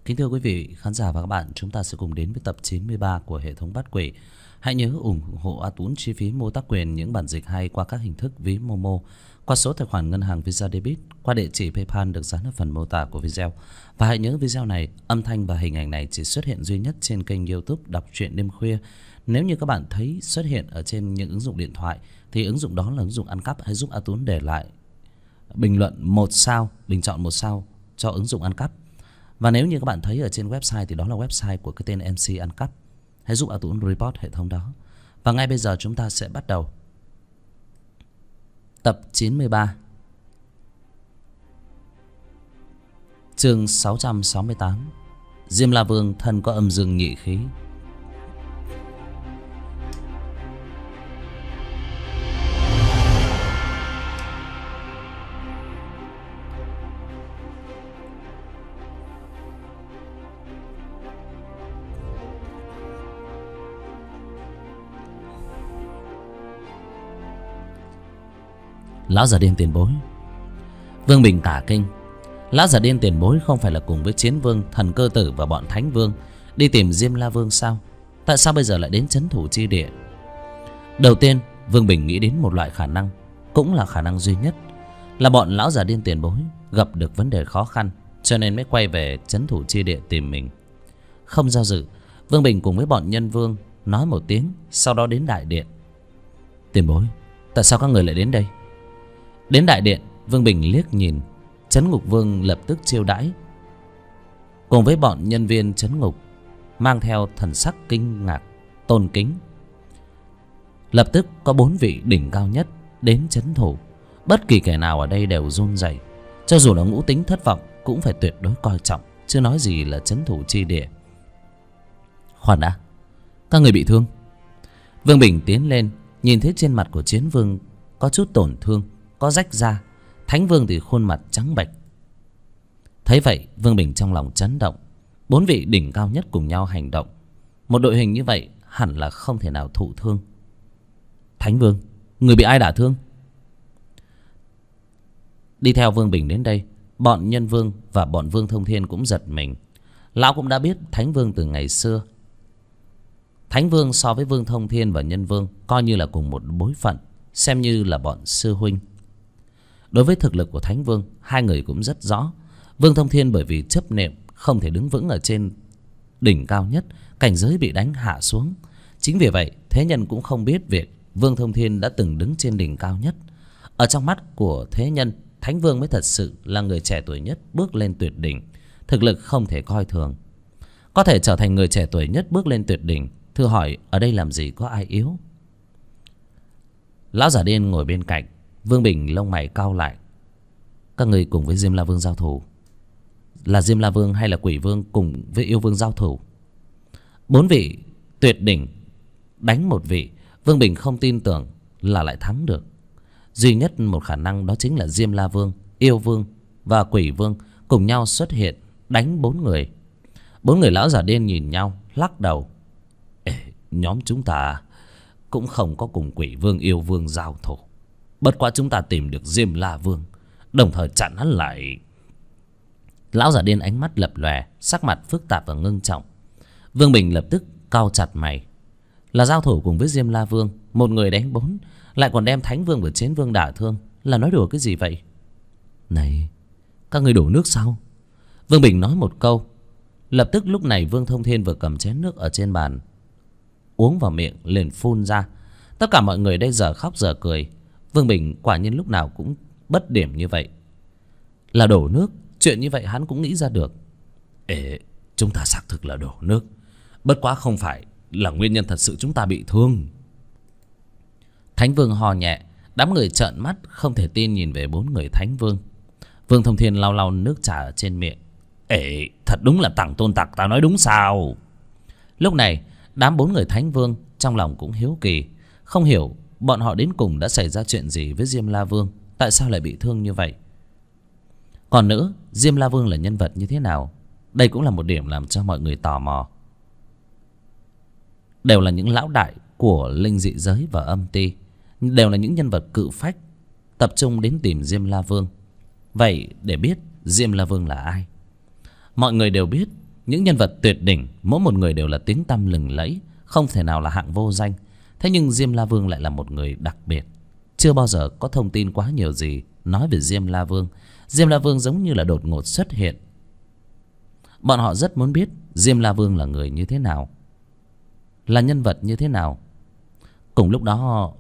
Kính thưa quý vị khán giả và các bạn, chúng ta sẽ cùng đến với tập 93 của hệ thống Bát Quỷ. Hãy nhớ ủng hộ A Tún chi phí mua tác quyền những bản dịch hay qua các hình thức ví Momo, qua số tài khoản ngân hàng Visa Debit, qua địa chỉ PayPal được dán ở phần mô tả của video. Và hãy nhớ video này, âm thanh và hình ảnh này chỉ xuất hiện duy nhất trên kênh YouTube Đọc Truyện Đêm Khuya. Nếu như các bạn thấy xuất hiện ở trên những ứng dụng điện thoại thì ứng dụng đó là ứng dụng ăn cắp. Hãy giúp A Tún để lại bình luận 1 sao, bình chọn 1 sao cho ứng dụng ăn cắp. Và nếu như các bạn thấy ở trên website thì đó là website của cái tên MC ăn cắp. Hãy giúp A Tún report hệ thống đó. Và ngay bây giờ chúng ta sẽ bắt đầu tập 93, chương 668. Diêm La Vương thân có âm dương nhị khí. Lão già điên tiền bối. Vương Bình cả kinh. Lão già điên tiền bối không phải là cùng với Chiến Vương, Thần Cơ Tử và bọn Thánh Vương đi tìm Diêm La Vương sao? Tại sao bây giờ lại đến trấn thủ chi địa? Đầu tiên Vương Bình nghĩ đến một loại khả năng, cũng là khả năng duy nhất, là bọn lão già điên tiền bối gặp được vấn đề khó khăn, cho nên mới quay về trấn thủ chi địa tìm mình. Không do dự, Vương Bình cùng với bọn Nhân Vương nói một tiếng, sau đó đến đại điện. Tiền bối, tại sao các người lại đến đây? Đến đại điện, Vương Bình liếc nhìn, Trấn Ngục Vương lập tức chiêu đãi, cùng với bọn nhân viên trấn ngục mang theo thần sắc kinh ngạc, tôn kính. Lập tức có 4 vị đỉnh cao nhất đến trấn thủ. Bất kỳ kẻ nào ở đây đều run rẩy, cho dù là ngũ tính thất vọng cũng phải tuyệt đối coi trọng, chứ nói gì là trấn thủ chi địa. Khoan đã, các người bị thương? Vương Bình tiến lên, nhìn thấy trên mặt của Chiến Vương có chút tổn thương, có rách da. Thánh Vương thì khuôn mặt trắng bệch. Thấy vậy, Vương Bình trong lòng chấn động. 4 vị đỉnh cao nhất cùng nhau hành động, một đội hình như vậy hẳn là không thể nào thụ thương. Thánh Vương, người bị ai đả thương? Đi theo Vương Bình đến đây, bọn Nhân Vương và bọn Vương Thông Thiên cũng giật mình. Lão cũng đã biết Thánh Vương từ ngày xưa. Thánh Vương so với Vương Thông Thiên và Nhân Vương coi như là cùng một bối phận, xem như là bọn sư huynh. Đối với thực lực của Thánh Vương, hai người cũng rất rõ. Vương Thông Thiên bởi vì chấp niệm không thể đứng vững ở trên đỉnh cao nhất, cảnh giới bị đánh hạ xuống. Chính vì vậy thế nhân cũng không biết việc Vương Thông Thiên đã từng đứng trên đỉnh cao nhất. Ở trong mắt của thế nhân, Thánh Vương mới thật sự là người trẻ tuổi nhất bước lên tuyệt đỉnh, thực lực không thể coi thường. Có thể trở thành người trẻ tuổi nhất bước lên tuyệt đỉnh, thử hỏi ở đây làm gì có ai yếu? Lão giả điên ngồi bên cạnh. Vương Bình lông mày cau lại. Các người cùng với Diêm La Vương giao thủ? Là Diêm La Vương hay là Quỷ Vương cùng với Yêu Vương giao thủ? 4 vị tuyệt đỉnh đánh một vị, Vương Bình không tin tưởng là lại thắng được. Duy nhất một khả năng đó chính là Diêm La Vương, Yêu Vương và Quỷ Vương cùng nhau xuất hiện đánh 4 người. 4 người lão giả điên nhìn nhau lắc đầu. Ê, nhóm chúng ta cũng không có cùng Quỷ Vương, Yêu Vương giao thủ. Bất quá chúng ta tìm được Diêm La Vương, đồng thời chặn hắn lại. Lão giả điên ánh mắt lập lòe, sắc mặt phức tạp và ngưng trọng. Vương Bình lập tức cau chặt mày. Là giao thủ cùng với Diêm La Vương, một người đánh 4, lại còn đem Thánh Vương và Chiến Vương đả thương, là nói đùa cái gì vậy? Này, các người đổ nước sao? Vương Bình nói một câu. Lập tức lúc này Vương Thông Thiên vừa cầm chén nước ở trên bàn, uống vào miệng liền phun ra. Tất cả mọi người đây giờ khóc giờ cười. Vương Bình quả nhiên lúc nào cũng bất điểm như vậy. Là đổ nước, chuyện như vậy hắn cũng nghĩ ra được. Ê, chúng ta xác thực là đổ nước, bất quá không phải là nguyên nhân thật sự chúng ta bị thương. Thánh Vương hò nhẹ. Đám người trợn mắt không thể tin nhìn về 4 người Thánh Vương. Vương Thông Thiên lau lau nước trà ở trên miệng. Ê, thật đúng là tằng tôn tặc, tao nói đúng sao? Lúc này đám 4 người Thánh Vương trong lòng cũng hiếu kỳ, không hiểu bọn họ đến cùng đã xảy ra chuyện gì với Diêm La Vương, tại sao lại bị thương như vậy. Còn nữa, Diêm La Vương là nhân vật như thế nào? Đây cũng là một điểm làm cho mọi người tò mò. Đều là những lão đại của linh dị giới và âm ti, đều là những nhân vật cự phách, tập trung đến tìm Diêm La Vương. Vậy để biết Diêm La Vương là ai, mọi người đều biết những nhân vật tuyệt đỉnh, mỗi một người đều là tiếng tăm lừng lẫy, không thể nào là hạng vô danh. Thế nhưng Diêm La Vương lại là một người đặc biệt. Chưa bao giờ có thông tin quá nhiều gì nói về Diêm La Vương. Diêm La Vương giống như là đột ngột xuất hiện. Bọn họ rất muốn biết Diêm La Vương là người như thế nào, là nhân vật như thế nào. Cùng lúc đó,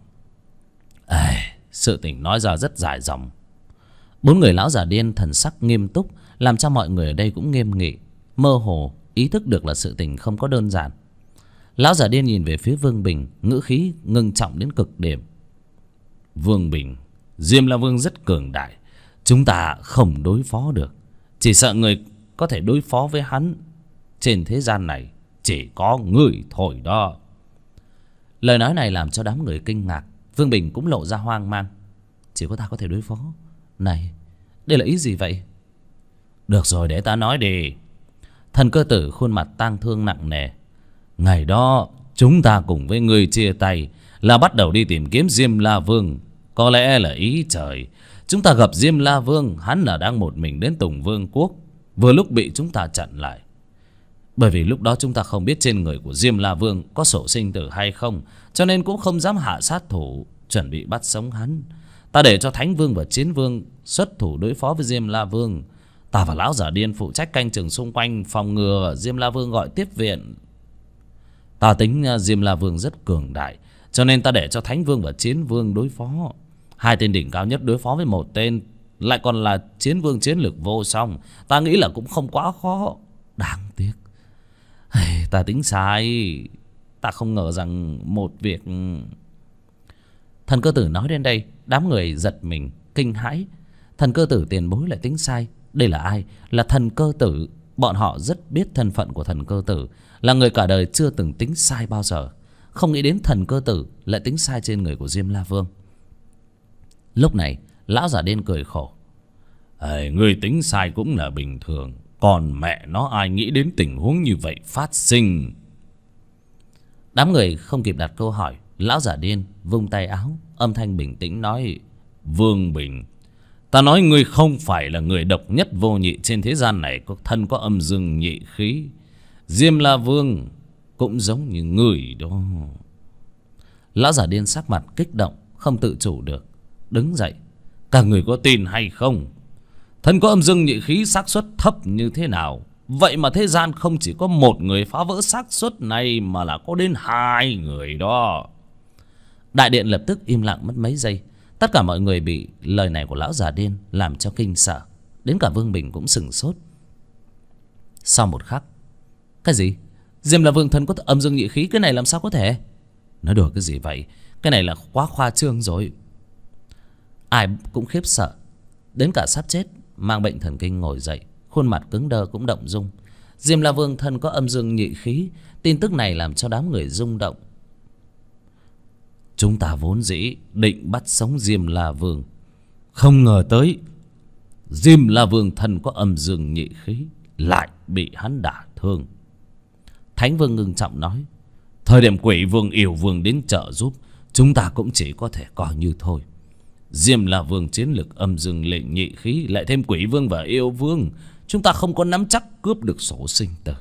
sự tình nói ra rất dài dòng. Bốn người lão già điên thần sắc nghiêm túc, làm cho mọi người ở đây cũng nghiêm nghị, mơ hồ ý thức được là sự tình không có đơn giản. Lão già điên nhìn về phía Vương Bình, ngữ khí ngưng trọng đến cực điểm. Vương Bình, Diêm La Vương rất cường đại, chúng ta không đối phó được. Chỉ sợ người có thể đối phó với hắn trên thế gian này chỉ có người thôi đó. Lời nói này làm cho đám người kinh ngạc. Vương Bình cũng lộ ra hoang mang. Chỉ có ta có thể đối phó? Này, đây là ý gì vậy? Được rồi, để ta nói đi. Thần Cơ Tử khuôn mặt tang thương nặng nề. Ngày đó chúng ta cùng với người chia tay là bắt đầu đi tìm kiếm Diêm La Vương. Có lẽ là ý trời, chúng ta gặp Diêm La Vương, hắn là đang một mình đến Tùng Vương Quốc, vừa lúc bị chúng ta chặn lại. Bởi vì lúc đó chúng ta không biết trên người của Diêm La Vương có sổ sinh tử hay không, cho nên cũng không dám hạ sát thủ, chuẩn bị bắt sống hắn. Ta để cho Thánh Vương và Chiến Vương xuất thủ đối phó với Diêm La Vương. Ta và lão giả điên phụ trách canh chừng xung quanh, phòng ngừa Diêm La Vương gọi tiếp viện. Ta tính Diêm La Vương rất cường đại, cho nên ta để cho Thánh Vương và Chiến Vương đối phó. Hai tên đỉnh cao nhất đối phó với một tên, lại còn là Chiến Vương chiến lược vô song. Ta nghĩ là cũng không quá khó. Đáng tiếc, ta tính sai. Ta không ngờ rằng một việc... Thần Cơ Tử nói đến đây, đám người giật mình, kinh hãi. Thần Cơ Tử tiền bối lại tính sai. Đây là ai? Là Thần Cơ Tử. Bọn họ rất biết thân phận của Thần Cơ Tử, là người cả đời chưa từng tính sai bao giờ. Không nghĩ đến Thần Cơ Tử lại tính sai trên người của Diêm La Vương. Lúc này lão giả điên cười khổ. Người tính sai cũng là bình thường, còn mẹ nó ai nghĩ đến tình huống như vậy phát sinh. Đám người không kịp đặt câu hỏi, lão giả điên vung tay áo, âm thanh bình tĩnh nói: Vương Bình, ta nói ngươi không phải là người độc nhất vô nhị trên thế gian này, có thân có âm dương nhị khí. Diêm La Vương cũng giống như người đó. Lão giả điên sắc mặt kích động, không tự chủ được đứng dậy. Các người có tin hay không? Thân có âm dương nhị khí xác suất thấp như thế nào, vậy mà thế gian không chỉ có một người phá vỡ xác suất này, mà là có đến hai người đó. Đại điện lập tức im lặng mất mấy giây. Tất cả mọi người bị lời này của lão già điên làm cho kinh sợ. Đến cả Vương Bình cũng sửng sốt. Sau một khắc: Cái gì? Diêm La Vương thân có âm dương nhị khí? Cái này làm sao có thể? Nói đùa cái gì vậy? Cái này là quá khoa trương rồi. Ai cũng khiếp sợ. Đến cả sắp chết mang bệnh thần kinh ngồi dậy, khuôn mặt cứng đơ cũng động dung. Diêm La Vương thân có âm dương nhị khí. Tin tức này làm cho đám người rung động. Chúng ta vốn dĩ định bắt sống Diêm La Vương, không ngờ tới Diêm La Vương thân có âm dương nhị khí lại bị hắn đả thương. Thánh Vương ngưng trọng nói: Thời điểm Quỷ Vương Yêu Vương đến trợ giúp, chúng ta cũng chỉ có thể coi như thôi. Diêm La Vương chiến lực âm dương lệnh nhị khí, lại thêm Quỷ Vương và Yêu Vương, chúng ta không có nắm chắc cướp được sổ sinh tử.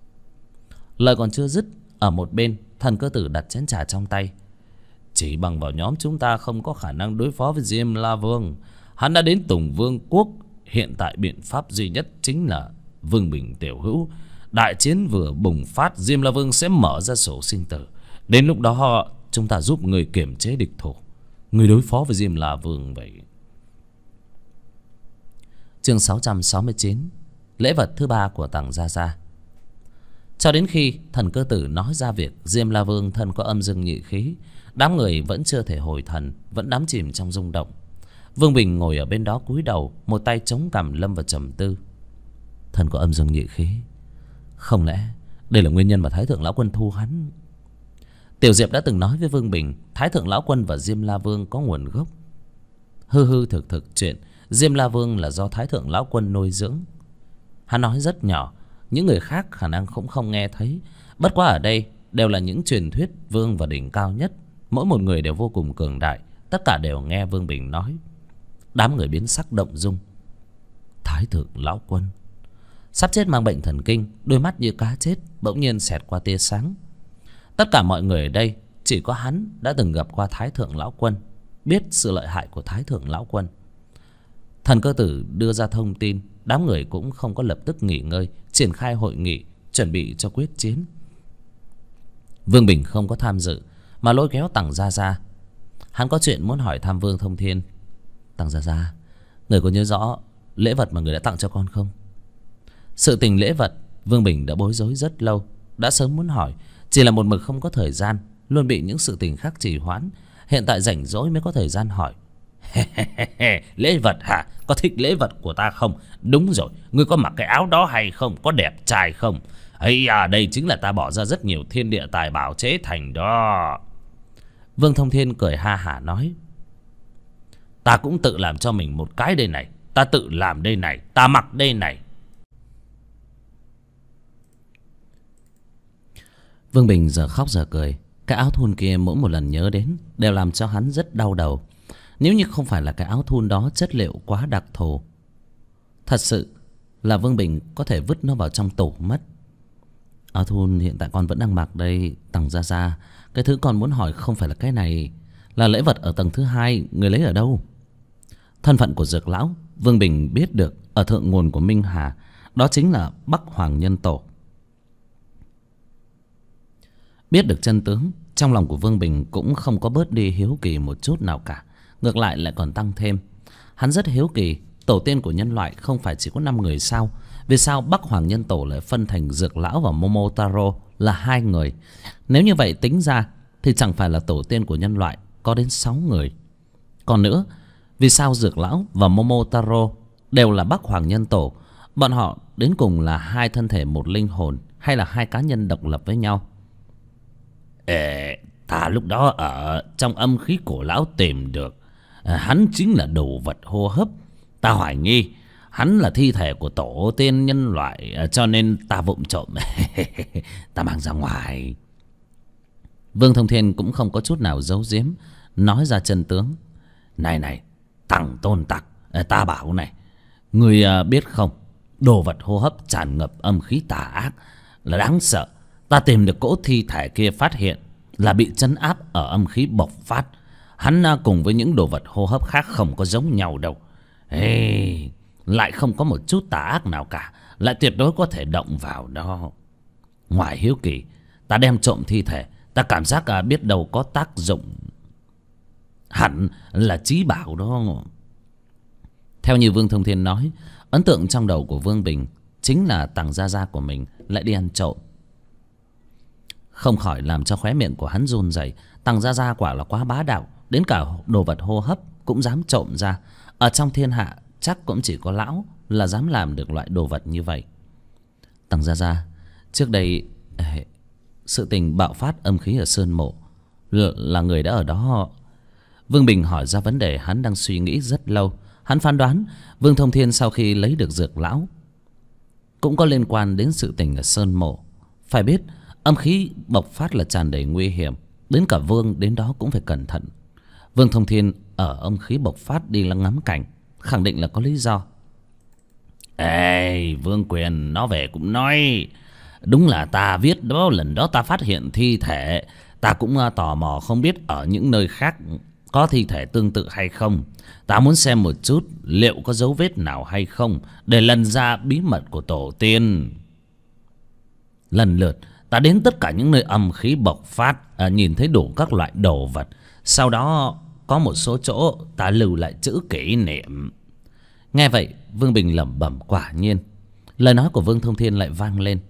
Lời còn chưa dứt, ở một bên Thần Cơ Tử đặt chén trà trong tay. Chỉ bằng vào nhóm chúng ta không có khả năng đối phó với Diêm La Vương. Hắn đã đến Tùng Vương Quốc. Hiện tại biện pháp duy nhất chính là Vương Bình tiểu hữu. Đại chiến vừa bùng phát, Diêm La Vương sẽ mở ra sổ sinh tử. Đến lúc đó chúng ta giúp người kiểm chế địch thủ, người đối phó với Diêm La Vương vậy. Chương 669, lễ vật thứ ba của Tằng Gia Gia. Cho đến khi Thần Cơ Tử nói ra việc Diêm La Vương thân có âm dương nhị khí, đám người vẫn chưa thể hồi thần, vẫn đắm chìm trong rung động. Vương Bình ngồi ở bên đó cúi đầu, một tay chống cằm lâm vào trầm tư. Thân có âm dương nhị khí, không lẽ đây là nguyên nhân mà Thái Thượng Lão Quân thu hắn? Tiểu Diệp đã từng nói với Vương Bình, Thái Thượng Lão Quân và Diêm La Vương có nguồn gốc. Hư hư thực thực chuyện Diêm La Vương là do Thái Thượng Lão Quân nuôi dưỡng. Hắn nói rất nhỏ, những người khác khả năng cũng không nghe thấy. Bất quá ở đây đều là những truyền thuyết vương và đỉnh cao nhất, mỗi một người đều vô cùng cường đại. Tất cả đều nghe Vương Bình nói. Đám người biến sắc động dung. Thái Thượng Lão Quân, sắp chết mang bệnh thần kinh, đôi mắt như cá chết bỗng nhiên xẹt qua tia sáng. Tất cả mọi người ở đây chỉ có hắn đã từng gặp qua Thái Thượng Lão Quân, biết sự lợi hại của Thái Thượng Lão Quân. Thần Cơ Tử đưa ra thông tin, đám người cũng không có lập tức nghỉ ngơi, triển khai hội nghị chuẩn bị cho quyết chiến. Vương Bình không có tham dự mà lôi kéo Tằng Gia Gia. Hắn có chuyện muốn hỏi thăm Vương Thông Thiên. Tằng Gia Gia, người có nhớ rõ lễ vật mà người đã tặng cho con không? Sự tình lễ vật Vương Bình đã bối rối rất lâu, đã sớm muốn hỏi, chỉ là một mực không có thời gian, luôn bị những sự tình khác trì hoãn. Hiện tại rảnh rỗi mới có thời gian hỏi. Lễ vật hả? Có thích lễ vật của ta không? Đúng rồi, ngươi có mặc cái áo đó hay không? Có đẹp trai không? Ấy à, đây chính là ta bỏ ra rất nhiều thiên địa tài bảo chế thành đó. Vương Thông Thiên cười ha hả nói, ta cũng tự làm cho mình một cái đây này. Ta tự làm đây này, ta mặc đây này. Vương Bình giờ khóc giờ cười. Cái áo thun kia mỗi một lần nhớ đến đều làm cho hắn rất đau đầu. Nếu như không phải là cái áo thun đó chất liệu quá đặc thù, thật sự là Vương Bình có thể vứt nó vào trong tủ mất. Áo thun hiện tại con vẫn đang mặc đây, Tằng Gia Gia. Cái thứ con muốn hỏi không phải là cái này, là lễ vật ở tầng thứ 2, người lấy ở đâu? Thân phận của Dược Lão Vương Bình biết được ở thượng nguồn của Minh Hà, đó chính là Bắc Hoàng Nhân Tổ. Biết được chân tướng, trong lòng của Vương Bình cũng không có bớt đi hiếu kỳ một chút nào cả, ngược lại lại còn tăng thêm. Hắn rất hiếu kỳ, tổ tiên của nhân loại không phải chỉ có 5 người sao? Vì sao Bắc Hoàng Nhân Tổ lại phân thành Dược Lão và Momotaro là 2 người? Nếu như vậy tính ra thì chẳng phải là tổ tiên của nhân loại có đến 6 người. Còn nữa, vì sao Dược Lão và Momotaro đều là Bắc Hoàng Nhân Tổ? Bọn họ đến cùng là 2 thân thể một linh hồn, hay là 2 cá nhân độc lập với nhau? Ta lúc đó ở trong âm khí cổ lão tìm được, hắn chính là đồ vật hô hấp. Ta hoài nghi hắn là thi thể của tổ tiên nhân loại, cho nên ta vụng trộm ta mang ra ngoài. Vương Thông Thiên cũng không có chút nào giấu giếm, nói ra chân tướng. Này Tằng Tôn Tặc, ta bảo này, người biết không, đồ vật hô hấp tràn ngập âm khí tà ác là đáng sợ. Ta tìm được cỗ thi thể kia, phát hiện là bị trấn áp ở âm khí bộc phát. Hắn cùng với những đồ vật hô hấp khác không có giống nhau đâu. Lại không có một chút tà ác nào cả, lại tuyệt đối có thể động vào đó. Ngoài hiếu kỳ, ta đem trộm thi thể, ta cảm giác biết đâu có tác dụng, hẳn là chí bảo đó. Theo như Vương Thông Thiên nói, ấn tượng trong đầu của Vương Bình chính là Tằng Gia Gia của mình lại đi ăn trộm. Không khỏi làm cho khóe miệng của hắn run rẩy. Tằng Gia Gia quả là quá bá đạo, đến cả đồ vật hô hấp cũng dám trộm ra. Ở trong thiên hạ chắc cũng chỉ có lão là dám làm được loại đồ vật như vậy. Tằng Gia Gia, trước đây sự tình bạo phát âm khí ở Sơn Mộ là người đã ở đó. Vương Bình hỏi ra vấn đề hắn đang suy nghĩ rất lâu. Hắn phán đoán Vương Thông Thiên sau khi lấy được Dược Lão cũng có liên quan đến sự tình ở Sơn Mộ. Phải biết âm khí bộc phát là tràn đầy nguy hiểm, đến cả Vương đến đó cũng phải cẩn thận. Vương Thông Thiên ở âm khí bộc phát đi lăng ngắm cảnh, khẳng định là có lý do. Vương Quyền nó về cũng nói, đúng là ta viết đó, lần đó ta phát hiện thi thể, ta cũng tò mò không biết ở những nơi khác có thi thể tương tự hay không. Ta muốn xem một chút liệu có dấu vết nào hay không, để lần ra bí mật của tổ tiên. Lần lượt ta đến tất cả những nơi âm khí bộc phát, nhìn thấy đủ các loại đồ vật. Sau đó có một số chỗ ta lưu lại chữ kỷ niệm. Nghe vậy Vương Bình lẩm bẩm, quả nhiên lời nói của Vương Thông Thiên lại vang lên.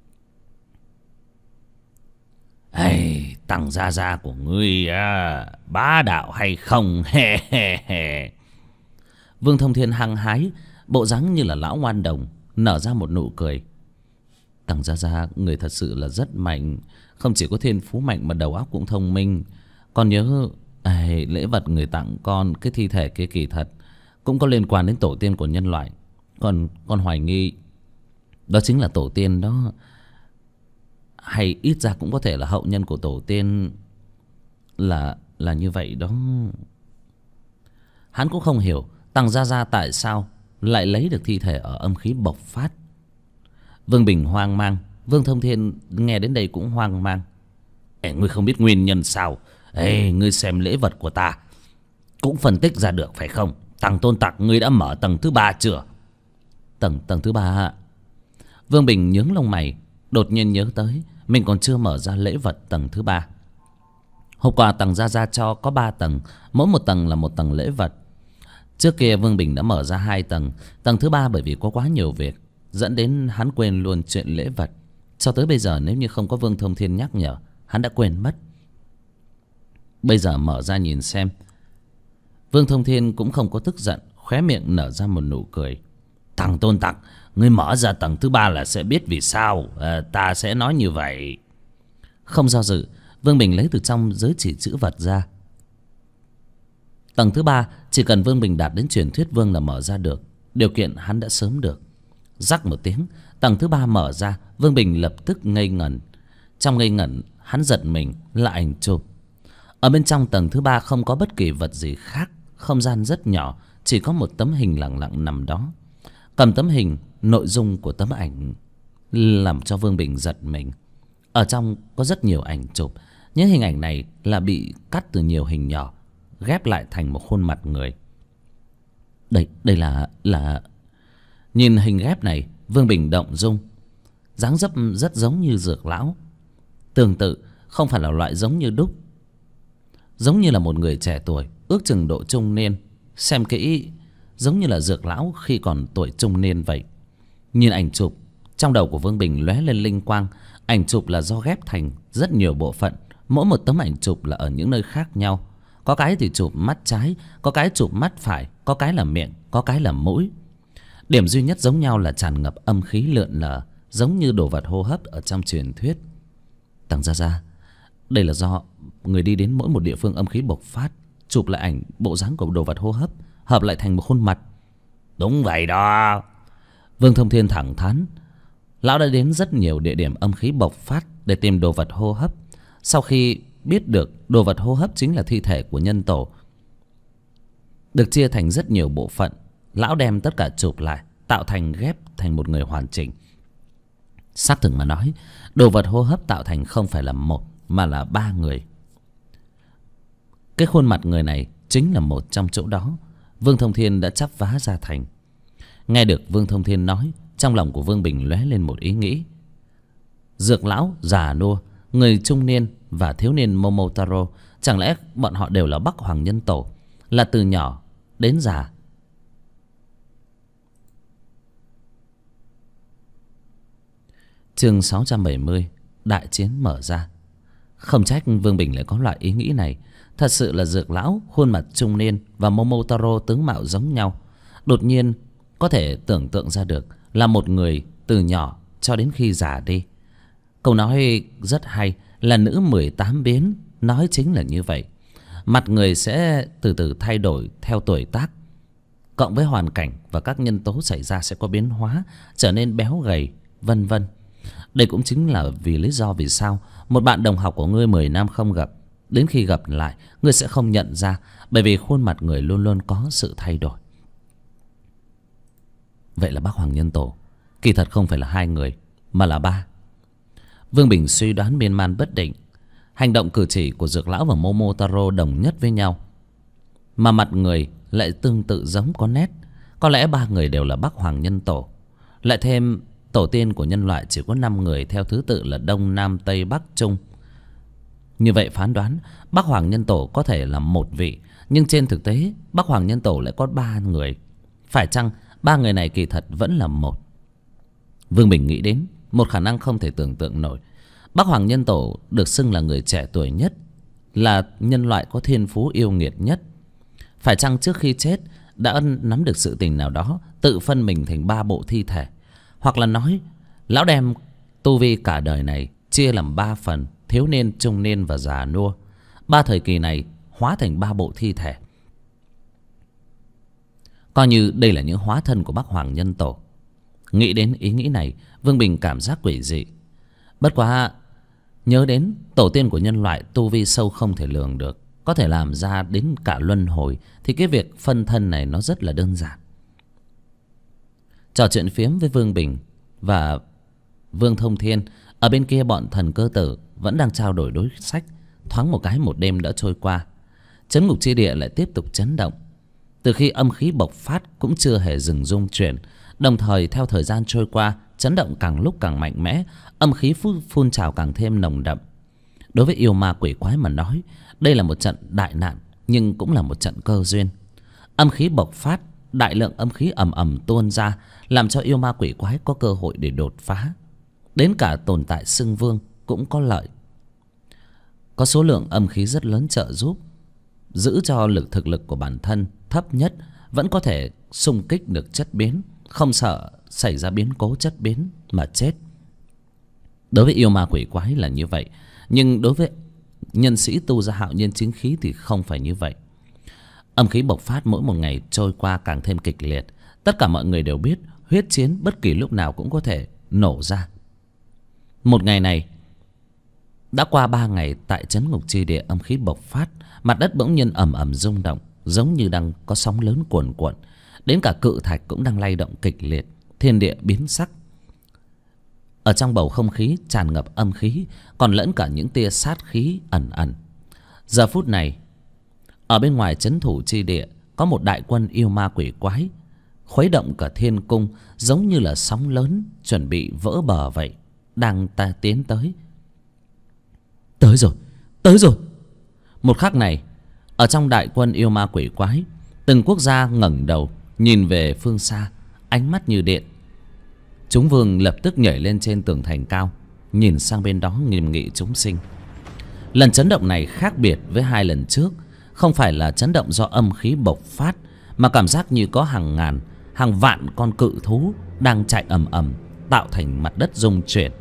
Tằng Gia Gia của ngươi bá đạo hay không? Vương Thông Thiên hăng hái, bộ dáng như là lão ngoan đồng, nở ra một nụ cười. Tằng Gia Gia người thật sự là rất mạnh, không chỉ có thiên phú mạnh mà đầu óc cũng thông minh. Con nhớ lễ vật người tặng con, cái thi thể kia kỳ thật cũng có liên quan đến tổ tiên của nhân loại. Con hoài nghi đó chính là tổ tiên đó, hay ít ra cũng có thể là hậu nhân của tổ tiên, là như vậy đó. Hắn cũng không hiểu Tằng Gia Gia tại sao lại lấy được thi thể ở âm khí bộc phát. Vương Bình hoang mang. Vương Thông Thiên nghe đến đây cũng hoang mang. Ê, ngươi không biết nguyên nhân sao? Ê, ngươi xem lễ vật của ta cũng phân tích ra được phải không? Tằng Tôn Tặc, ngươi đã mở tầng thứ 3 chưa? Tầng thứ 3 ạ. Vương Bình nhướng lông mày, đột nhiên nhớ tới mình còn chưa mở ra lễ vật tầng thứ 3. Hộp quà Tằng Gia Gia cho có 3 tầng, mỗi một tầng là một tầng lễ vật. Trước kia Vương Bình đã mở ra 2 tầng. Tầng thứ 3 bởi vì có quá nhiều việc, dẫn đến hắn quên luôn chuyện lễ vật. Cho tới bây giờ nếu như không có Vương Thông Thiên nhắc nhở, hắn đã quên mất. Bây giờ mở ra nhìn xem. Vương Thông Thiên cũng không có tức giận, khóe miệng nở ra một nụ cười. Tằng Tôn Tặc, ngươi mở ra tầng thứ 3 là sẽ biết vì sao ta sẽ nói như vậy. Không do dự, Vương Bình lấy từ trong giới chỉ chữ vật ra. Tầng thứ 3 chỉ cần Vương Bình đạt đến truyền thuyết vương là mở ra được. Điều kiện hắn đã sớm được. Rắc một tiếng, tầng thứ 3 mở ra. Vương Bình lập tức ngây ngẩn. Trong ngây ngẩn, hắn giật mình là ảnh chụp. Ở bên trong tầng thứ 3 không có bất kỳ vật gì khác. Không gian rất nhỏ, chỉ có một tấm hình lặng lặng nằm đó. Cầm tấm hình, nội dung của tấm ảnh làm cho Vương Bình giật mình. Ở trong có rất nhiều ảnh chụp. Những hình ảnh này là bị cắt từ nhiều hình nhỏ, ghép lại thành một khuôn mặt người. Đây là... Nhìn hình ghép này, Vương Bình động dung. Dáng dấp rất giống như Dược Lão. Tương tự, không phải là loại giống như đúc. Giống như là một người trẻ tuổi, ước chừng độ trung niên. Xem kỹ, giống như là Dược Lão khi còn tuổi trung niên vậy. Nhìn ảnh chụp, trong đầu của Vương Bình lóe lên linh quang. Ảnh chụp là do ghép thành rất nhiều bộ phận. Mỗi một tấm ảnh chụp là ở những nơi khác nhau. Có cái thì chụp mắt trái, có cái chụp mắt phải, có cái là miệng, có cái là mũi. Điểm duy nhất giống nhau là tràn ngập âm khí lượn lờ, giống như đồ vật hô hấp ở trong truyền thuyết. Tằng Gia Gia, đây là do người đi đến mỗi một địa phương âm khí bộc phát, chụp lại ảnh bộ dáng của đồ vật hô hấp, hợp lại thành một khuôn mặt. Đúng vậy đó. Vương Thông Thiên thẳng thắn. Lão đã đến rất nhiều địa điểm âm khí bộc phát để tìm đồ vật hô hấp. Sau khi biết được đồ vật hô hấp chính là thi thể của nhân tổ, được chia thành rất nhiều bộ phận, lão đem tất cả chụp lại, tạo thành ghép thành một người hoàn chỉnh. Xác thực mà nói, đồ vật hô hấp tạo thành không phải là một mà là 3 người. Cái khuôn mặt người này chính là một trong chỗ đó. Vương Thông Thiên đã chắp vá ra thành. Nghe được Vương Thông Thiên nói, trong lòng của Vương Bình lóe lên một ý nghĩ. Dược Lão, già nua, người trung niên và thiếu niên Momotaro, chẳng lẽ bọn họ đều là Bắc Hoàng Nhân Tổ, là từ nhỏ đến già? Chương 670, đại chiến mở ra. Không trách Vương Bình lại có loại ý nghĩ này. Thật sự là Dược Lão khuôn mặt trung niên và Momotaro tướng mạo giống nhau. Đột nhiên có thể tưởng tượng ra được là một người từ nhỏ cho đến khi già đi. Câu nói rất hay là nữ 18 biến, nói chính là như vậy. Mặt người sẽ từ từ thay đổi theo tuổi tác, cộng với hoàn cảnh và các nhân tố xảy ra sẽ có biến hóa, trở nên béo gầy, vân vân. Đây cũng chính là vì lý do vì sao một bạn đồng học của ngươi 10 năm không gặp, đến khi gặp lại ngươi sẽ không nhận ra, bởi vì khuôn mặt người luôn luôn có sự thay đổi. Vậy là Bắc Hoàng Nhân Tổ kỳ thật không phải là 2 người mà là 3. Vương Bình suy đoán miên man bất định. Hành động cử chỉ của Dược Lão và Momotaro đồng nhất với nhau, mà mặt người lại tương tự giống có nét. Có lẽ 3 người đều là Bắc Hoàng Nhân Tổ. Lại thêm tổ tiên của nhân loại chỉ có 5 người theo thứ tự là Đông, Nam, Tây, Bắc, Trung. Như vậy phán đoán Bắc Hoàng Nhân Tổ có thể là một vị, nhưng trên thực tế Bắc Hoàng Nhân Tổ lại có 3 người. Phải chăng 3 người này kỳ thật vẫn là một? Vương Bình nghĩ đến một khả năng không thể tưởng tượng nổi. Bắc Hoàng Nhân Tổ được xưng là người trẻ tuổi nhất, là nhân loại có thiên phú yêu nghiệt nhất. Phải chăng trước khi chết đã nắm được sự tình nào đó, tự phân mình thành 3 bộ thi thể? Hoặc là nói lão đem tu vi cả đời này chia làm 3 phần, thiếu niên, trung niên và già nua. 3 thời kỳ này hóa thành 3 bộ thi thể, coi như đây là những hóa thân của Bắc Hoàng Nhân Tổ. Nghĩ đến ý nghĩ này, Vương Bình cảm giác quỷ dị. Bất quá nhớ đến tổ tiên của nhân loại tu vi sâu không thể lường được, có thể làm ra đến cả luân hồi, thì cái việc phân thân này nó rất là đơn giản. Trò chuyện phiếm với Vương Bình và Vương Thông Thiên. Ở bên kia bọn thần cơ tử vẫn đang trao đổi đối sách. Thoáng một cái một đêm đã trôi qua, chấn ngục chi địa lại tiếp tục chấn động. Từ khi âm khí bộc phát cũng chưa hề dừng rung chuyển. Đồng thời theo thời gian trôi qua, chấn động càng lúc càng mạnh mẽ, âm khí phun trào càng thêm nồng đậm. Đối với yêu ma quỷ quái mà nói, đây là một trận đại nạn, nhưng cũng là một trận cơ duyên. Âm khí bộc phát, đại lượng âm khí ầm ầm tuôn ra, làm cho yêu ma quỷ quái có cơ hội để đột phá. Đến cả tồn tại xưng vương cũng có lợi. Có số lượng âm khí rất lớn trợ giúp, giữ cho thực lực của bản thân thấp nhất vẫn có thể xung kích được chất biến, không sợ xảy ra biến cố chất biến mà chết. Đối với yêu ma quỷ quái là như vậy, nhưng đối với nhân sĩ tu ra hạo nhiên chính khí thì không phải như vậy. Âm khí bộc phát mỗi một ngày trôi qua càng thêm kịch liệt. Tất cả mọi người đều biết huyết chiến bất kỳ lúc nào cũng có thể nổ ra. Một ngày này đã qua 3 ngày, tại trấn ngục chi địa âm khí bộc phát, mặt đất bỗng nhiên ầm ầm rung động, giống như đang có sóng lớn cuồn cuộn. Đến cả cự thạch cũng đang lay động kịch liệt, thiên địa biến sắc. Ở trong bầu không khí tràn ngập âm khí, còn lẫn cả những tia sát khí ẩn ẩn. Giờ phút này, ở bên ngoài trấn thủ chi địa có một đại quân yêu ma quỷ quái khuấy động cả thiên cung, giống như là sóng lớn chuẩn bị vỡ bờ vậy, đang tiến tới. Tới rồi, tới rồi. Một khắc này, ở trong đại quân yêu ma quỷ quái, từng quốc gia ngẩng đầu nhìn về phương xa, ánh mắt như điện. Chúng vương lập tức nhảy lên trên tường thành cao, nhìn sang bên đó nghiêm nghị chúng sinh. Lần chấn động này khác biệt với 2 lần trước. Không phải là chấn động do âm khí bộc phát, mà cảm giác như có hàng ngàn, hàng vạn con cự thú đang chạy ầm ầm, tạo thành mặt đất rung chuyển.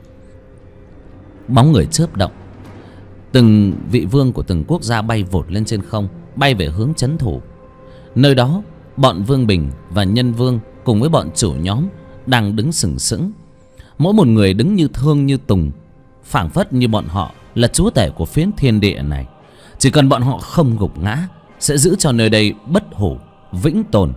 Bóng người chớp động, từng vị vương của từng quốc gia bay vụt lên trên không, bay về hướng trấn thủ. Nơi đó, bọn Vương Bình và Nhân Vương cùng với bọn chủ nhóm đang đứng sừng sững. Mỗi một người đứng như thương như tùng, phảng phất như bọn họ là chúa tể của phiến thiên địa này. Chỉ cần bọn họ không gục ngã, sẽ giữ cho nơi đây bất hủ, vĩnh tồn.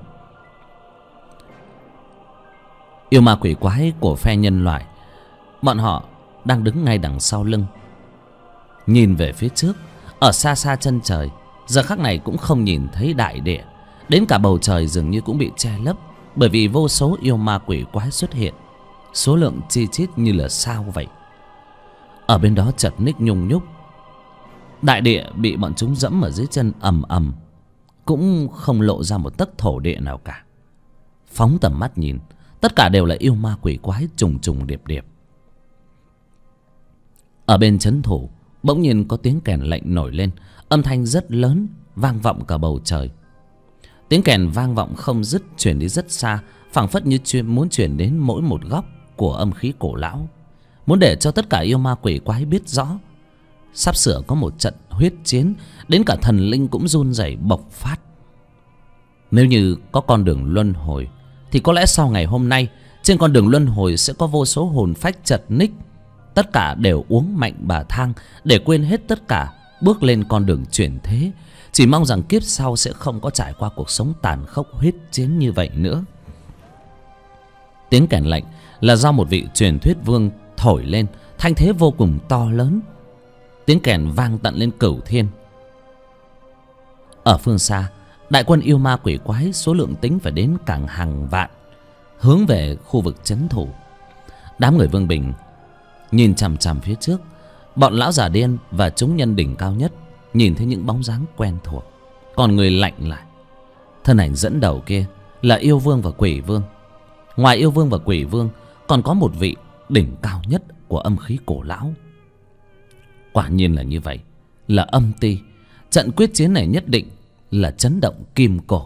Yêu ma quỷ quái của phe nhân loại, bọn họ đang đứng ngay đằng sau lưng, nhìn về phía trước. Ở xa xa chân trời, giờ khắc này cũng không nhìn thấy đại địa. Đến cả bầu trời dường như cũng bị che lấp, bởi vì vô số yêu ma quỷ quái xuất hiện, số lượng chi chít như là sao vậy. Ở bên đó chật ních nhung nhúc, đại địa bị bọn chúng dẫm ở dưới chân ầm ầm, cũng không lộ ra một tấc thổ địa nào cả. Phóng tầm mắt nhìn, tất cả đều là yêu ma quỷ quái trùng trùng điệp điệp. Ở bên trấn thủ, bỗng nhiên có tiếng kèn lệnh nổi lên, âm thanh rất lớn, vang vọng cả bầu trời. Tiếng kèn vang vọng không dứt, chuyển đi rất xa, phảng phất như muốn chuyển đến mỗi một góc của âm khí cổ lão, muốn để cho tất cả yêu ma quỷ quái biết rõ sắp sửa có một trận huyết chiến. Đến cả thần linh cũng run rẩy bộc phát. Nếu như có con đường luân hồi, thì có lẽ sau ngày hôm nay, trên con đường luân hồi sẽ có vô số hồn phách chật ních. Tất cả đều uống mạnh bà thang để quên hết tất cả, bước lên con đường chuyển thế. Chỉ mong rằng kiếp sau sẽ không có trải qua cuộc sống tàn khốc huyết chiến như vậy nữa. Tiếng kèn lệnh là do một vị truyền thuyết vương thổi lên, thanh thế vô cùng to lớn. Tiếng kèn vang tận lên cửu thiên. Ở phương xa, đại quân yêu ma quỷ quái số lượng tính phải đến càng hàng vạn, hướng về khu vực trấn thủ. Đám người Vương Bình nhìn chằm chằm phía trước. Bọn lão già điên và chúng nhân đỉnh cao nhất nhìn thấy những bóng dáng quen thuộc, còn người lạnh lại. Thân ảnh dẫn đầu kia là yêu vương và quỷ vương. Ngoài yêu vương và quỷ vương, còn có một vị đỉnh cao nhất của âm khí cổ lão. Quả nhiên là như vậy, là âm ti. Trận quyết chiến này nhất định là chấn động kim cổ.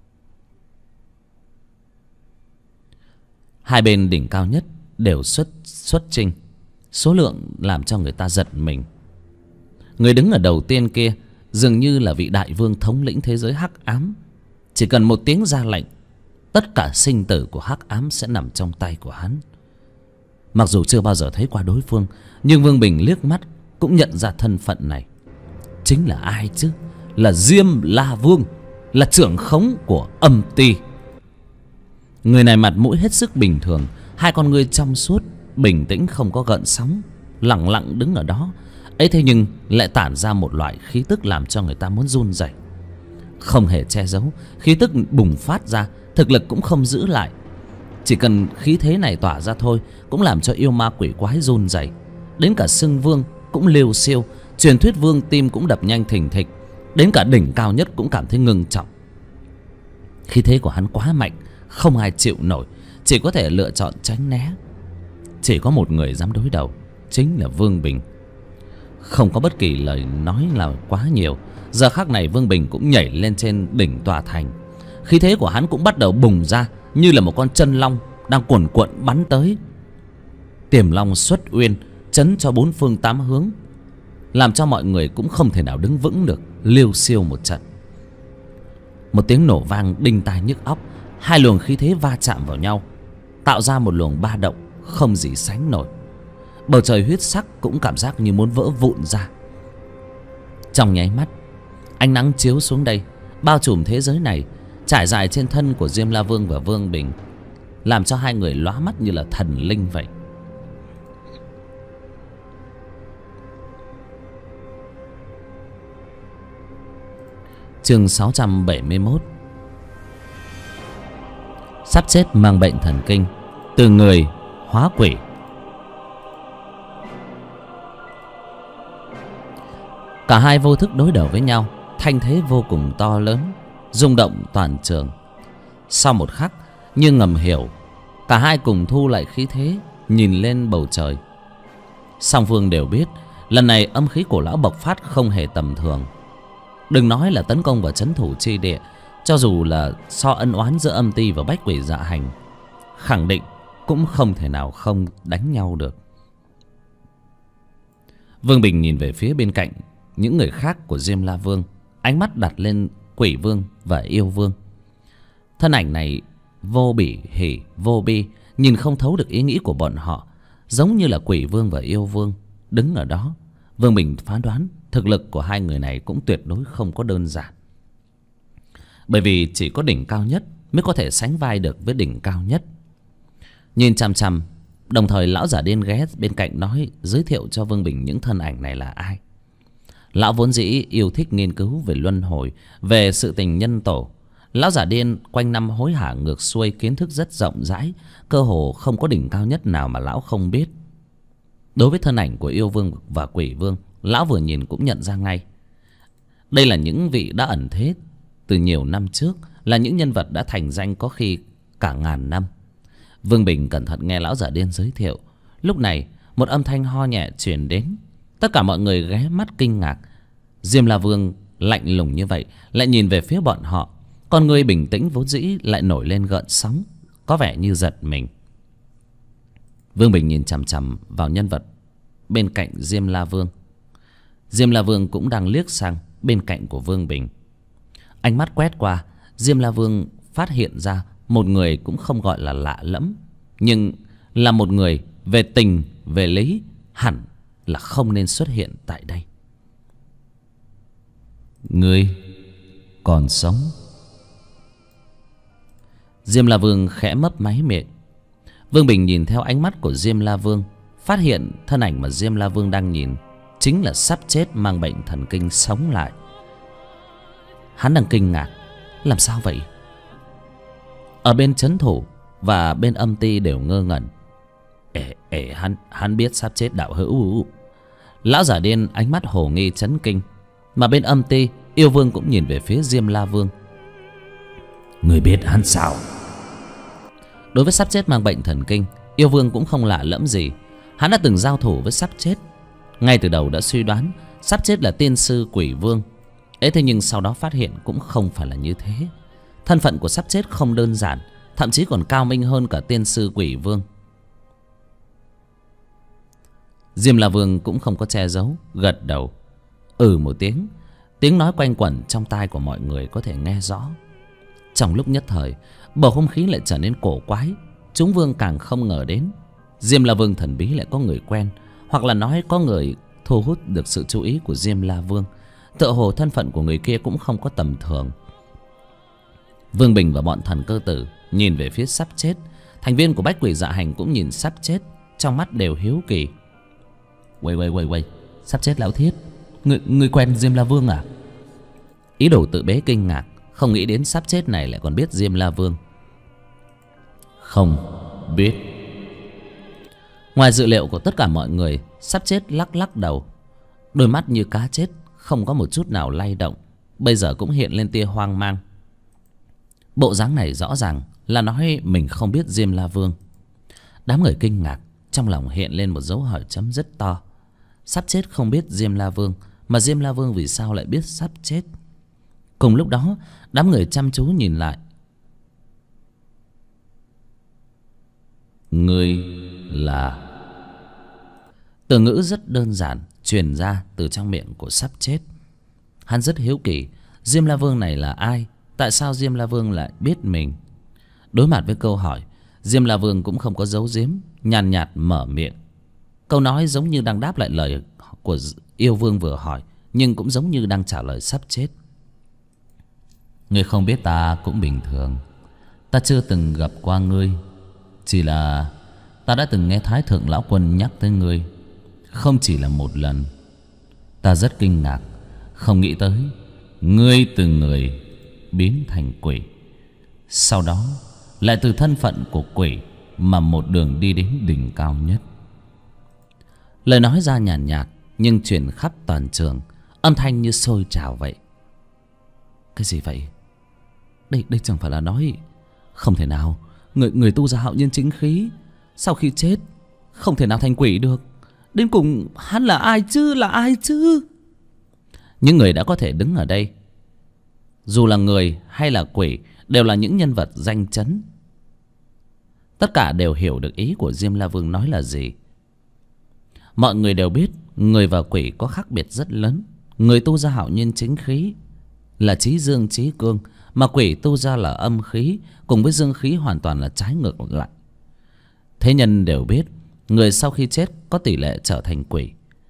Hai bên đỉnh cao nhất đều xuất chinh, số lượng làm cho người ta giật mình. Người đứng ở đầu tiên kia dường như là vị đại vương thống lĩnh thế giới hắc ám. Chỉ cần một tiếng ra lệnh, tất cả sinh tử của hắc ám sẽ nằm trong tay của hắn. Mặc dù chưa bao giờ thấy qua đối phương, nhưng Vương Bình liếc mắt cũng nhận ra thân phận này. Chính là ai chứ? Là Diêm La Vương, là trưởng khống của âm ti. Người này mặt mũi hết sức bình thường, hai con ngươi trong suốt, bình tĩnh không có gợn sóng, lặng lặng đứng ở đó. Ấy thế nhưng lại tản ra một loại khí tức làm cho người ta muốn run rẩy. Không hề che giấu, khí tức bùng phát ra, thực lực cũng không giữ lại. Chỉ cần khí thế này tỏa ra thôi cũng làm cho yêu ma quỷ quái run rẩy. Đến cả xưng vương cũng liêu xiêu, truyền thuyết vương tim cũng đập nhanh thình thịch. Đến cả đỉnh cao nhất cũng cảm thấy ngưng trọng. Khí thế của hắn quá mạnh, không ai chịu nổi, chỉ có thể lựa chọn tránh né. Chỉ có một người dám đối đầu, chính là Vương Bình. Không có bất kỳ lời nói nào quá nhiều. Giờ khắc này Vương Bình cũng nhảy lên trên đỉnh tòa thành. Khí thế của hắn cũng bắt đầu bùng ra, như là một con chân long đang cuồn cuộn bắn tới. Tiềm long xuất uyên, chấn cho bốn phương tám hướng, làm cho mọi người cũng không thể nào đứng vững được, liêu xiêu một trận. Một tiếng nổ vang đinh tai nhức óc, hai luồng khí thế va chạm vào nhau, tạo ra một luồng ba động không gì sánh nổi. Bầu trời huyết sắc cũng cảm giác như muốn vỡ vụn ra. Trong nháy mắt, ánh nắng chiếu xuống đây, bao trùm thế giới này, trải dài trên thân của Diêm La Vương và Vương Bình, làm cho hai người lóa mắt như là thần linh vậy. Chương 671. Sắp chết mang bệnh thần kinh, từ người hóa quỷ. Cả hai vô thức đối đầu với nhau, thanh thế vô cùng to lớn, rung động toàn trường. Sau một khắc, như ngầm hiểu, cả hai cùng thu lại khí thế, nhìn lên bầu trời. Song phương đều biết lần này âm khí của lão bộc phát không hề tầm thường. Đừng nói là tấn công vào trấn thủ chi địa, cho dù là so ân oán giữa âm ti và bách quỷ dạ hành, khẳng định cũng không thể nào không đánh nhau được. Vương Bình nhìn về phía bên cạnh những người khác của Diêm La Vương, ánh mắt đặt lên Quỷ Vương và Yêu Vương. Thân ảnh này vô bỉ hỉ vô bi, nhìn không thấu được ý nghĩ của bọn họ, giống như là Quỷ Vương và Yêu Vương đứng ở đó. Vương Bình phán đoán thực lực của hai người này cũng tuyệt đối không có đơn giản, bởi vì chỉ có đỉnh cao nhất mới có thể sánh vai được với đỉnh cao nhất. Nhìn chằm chằm, đồng thời lão giả điên ghé bên cạnh nói, giới thiệu cho Vương Bình những thân ảnh này là ai. Lão vốn dĩ yêu thích nghiên cứu về luân hồi, về sự tình nhân tổ. Lão giả điên quanh năm hối hả ngược xuôi, kiến thức rất rộng rãi, cơ hồ không có đỉnh cao nhất nào mà lão không biết. Đối với thân ảnh của Yêu Vương và Quỷ Vương, lão vừa nhìn cũng nhận ra ngay. Đây là những vị đã ẩn thế từ nhiều năm trước, là những nhân vật đã thành danh có khi cả ngàn năm. Vương Bình cẩn thận nghe lão giả điên giới thiệu. Lúc này một âm thanh ho nhẹ truyền đến. Tất cả mọi người ghé mắt kinh ngạc. Diêm La Vương lạnh lùng như vậy lại nhìn về phía bọn họ, con người bình tĩnh vốn dĩ lại nổi lên gợn sóng, có vẻ như giật mình. Vương Bình nhìn chằm chằm vào nhân vật bên cạnh Diêm La Vương. Diêm La Vương cũng đang liếc sang bên cạnh của Vương Bình. Ánh mắt quét qua, Diêm La Vương phát hiện ra một người cũng không gọi là lạ lẫm, nhưng là một người về tình về lý hẳn là không nên xuất hiện tại đây. Ngươi còn sống? Diêm La Vương khẽ mấp máy miệng. Vương Bình nhìn theo ánh mắt của Diêm La Vương, phát hiện thân ảnh mà Diêm La Vương đang nhìn chính là sắp chết mang bệnh thần kinh sống lại. Hắn đang kinh ngạc, làm sao vậy? Ở bên trấn thủ và bên âm ti đều ngơ ngẩn. Hắn biết sắp chết đạo hữu. Lão giả điên ánh mắt hồ nghi chấn kinh, mà bên âm ti Yêu Vương cũng nhìn về phía Diêm La Vương. Người biết hắn sao? Đối với sắp chết mang bệnh thần kinh, Yêu Vương cũng không lạ lẫm gì. Hắn đã từng giao thủ với sắp chết, ngay từ đầu đã suy đoán sắp chết là tiên sư Quỷ Vương. Ấy thế nhưng sau đó phát hiện cũng không phải là như thế. Thân phận của sắp chết không đơn giản, thậm chí còn cao minh hơn cả tiên sư Quỷ Vương. Diêm La Vương cũng không có che giấu, gật đầu một tiếng. Tiếng nói quanh quẩn trong tai của mọi người có thể nghe rõ. Trong lúc nhất thời, bầu không khí lại trở nên cổ quái. Chúng vương càng không ngờ đến Diêm La Vương thần bí lại có người quen, hoặc là nói có người thu hút được sự chú ý của Diêm La Vương. Tựa hồ thân phận của người kia cũng không có tầm thường. Vương Bình và bọn thần cơ tử nhìn về phía sắp chết. Thành viên của bách quỷ dạ hành cũng nhìn sắp chết, trong mắt đều hiếu kỳ. Quay, sắp chết lão thiết, người quen Diêm La Vương à? Ý đồ tự bế kinh ngạc, không nghĩ đến sắp chết này lại còn biết Diêm La Vương. Không biết. Ngoài dự liệu của tất cả mọi người, sắp chết lắc đầu, đôi mắt như cá chết, không có một chút nào lay động, bây giờ cũng hiện lên tia hoang mang. Bộ dáng này rõ ràng là nói mình không biết Diêm La Vương. Đám người kinh ngạc, trong lòng hiện lên một dấu hỏi chấm rất to. Sắp chết không biết Diêm La Vương, mà Diêm La Vương vì sao lại biết sắp chết? Cùng lúc đó, đám người chăm chú nhìn lại. Ngươi là... Từ ngữ rất đơn giản truyền ra từ trong miệng của sắp chết. Hắn rất hiếu kỳ Diêm La Vương này là ai, tại sao Diêm La Vương lại biết mình. Đối mặt với câu hỏi, Diêm La Vương cũng không có giấu giếm, nhàn nhạt mở miệng. Câu nói giống như đang đáp lại lời của yêu vương vừa hỏi, nhưng cũng giống như đang trả lời sắp chết. Ngươi không biết ta cũng bình thường. Ta chưa từng gặp qua ngươi, chỉ là ta đã từng nghe Thái Thượng Lão Quân nhắc tới ngươi, không chỉ là một lần. Ta rất kinh ngạc, không nghĩ tới ngươi từ người biến thành quỷ, sau đó lại từ thân phận của quỷ mà một đường đi đến đỉnh cao nhất. Lời nói ra nhàn nhạt nhưng truyền khắp toàn trường, âm thanh như sôi trào vậy. Cái gì vậy? Đây chẳng phải là nói không thể nào người tu ra hạo nhiên chính khí sau khi chết không thể nào thành quỷ được. Đến cùng hắn là ai chứ? Là ai chứ? Những người đã có thể đứng ở đây, dù là người hay là quỷ, đều là những nhân vật danh chấn. Tất cả đều hiểu được ý của Diêm La Vương nói là gì. Mọi người đều biết người và quỷ có khác biệt rất lớn. Người tu ra hạo nhiên chính khí là chí dương chí cương, mà quỷ tu ra là âm khí cùng với dương khí hoàn toàn là trái ngược lại. Thế nhân đều biết người sau khi chết có tỷ lệ trở thành quỷ.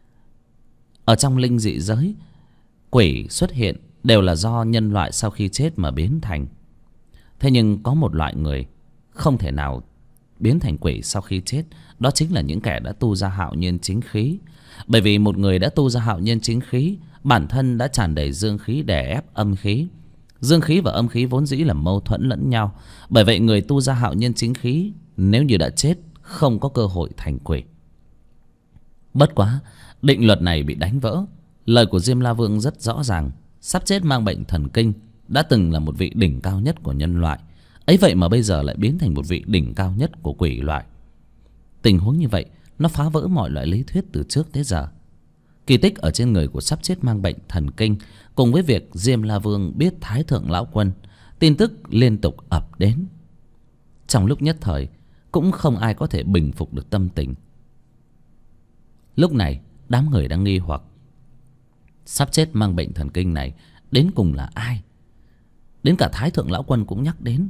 Ở trong linh dị giới, quỷ xuất hiện đều là do nhân loại sau khi chết mà biến thành. Thế nhưng có một loại người không thể nào biến thành quỷ sau khi chết, đó chính là những kẻ đã tu ra hạo nhiên chính khí. Bởi vì một người đã tu ra hạo nhiên chính khí, bản thân đã tràn đầy dương khí đè ép âm khí. Dương khí và âm khí vốn dĩ là mâu thuẫn lẫn nhau. Bởi vậy người tu ra hạo nhiên chính khí nếu như đã chết, không có cơ hội thành quỷ. Bất quá, định luật này bị đánh vỡ. Lời của Diêm La Vương rất rõ ràng. Sắp chết mang bệnh thần kinh, đã từng là một vị đỉnh cao nhất của nhân loại, ấy vậy mà bây giờ lại biến thành một vị đỉnh cao nhất của quỷ loại. Tình huống như vậy nó phá vỡ mọi loại lý thuyết từ trước tới giờ. Kỳ tích ở trên người của sắp chết mang bệnh thần kinh, cùng với việc Diêm La Vương biết Thái Thượng Lão Quân, tin tức liên tục ập đến. Trong lúc nhất thời cũng không ai có thể bình phục được tâm tình. Lúc này đám người đang nghi hoặc sắp chết mang bệnh thần kinh này đến cùng là ai. Đến cả Thái Thượng Lão Quân cũng nhắc đến.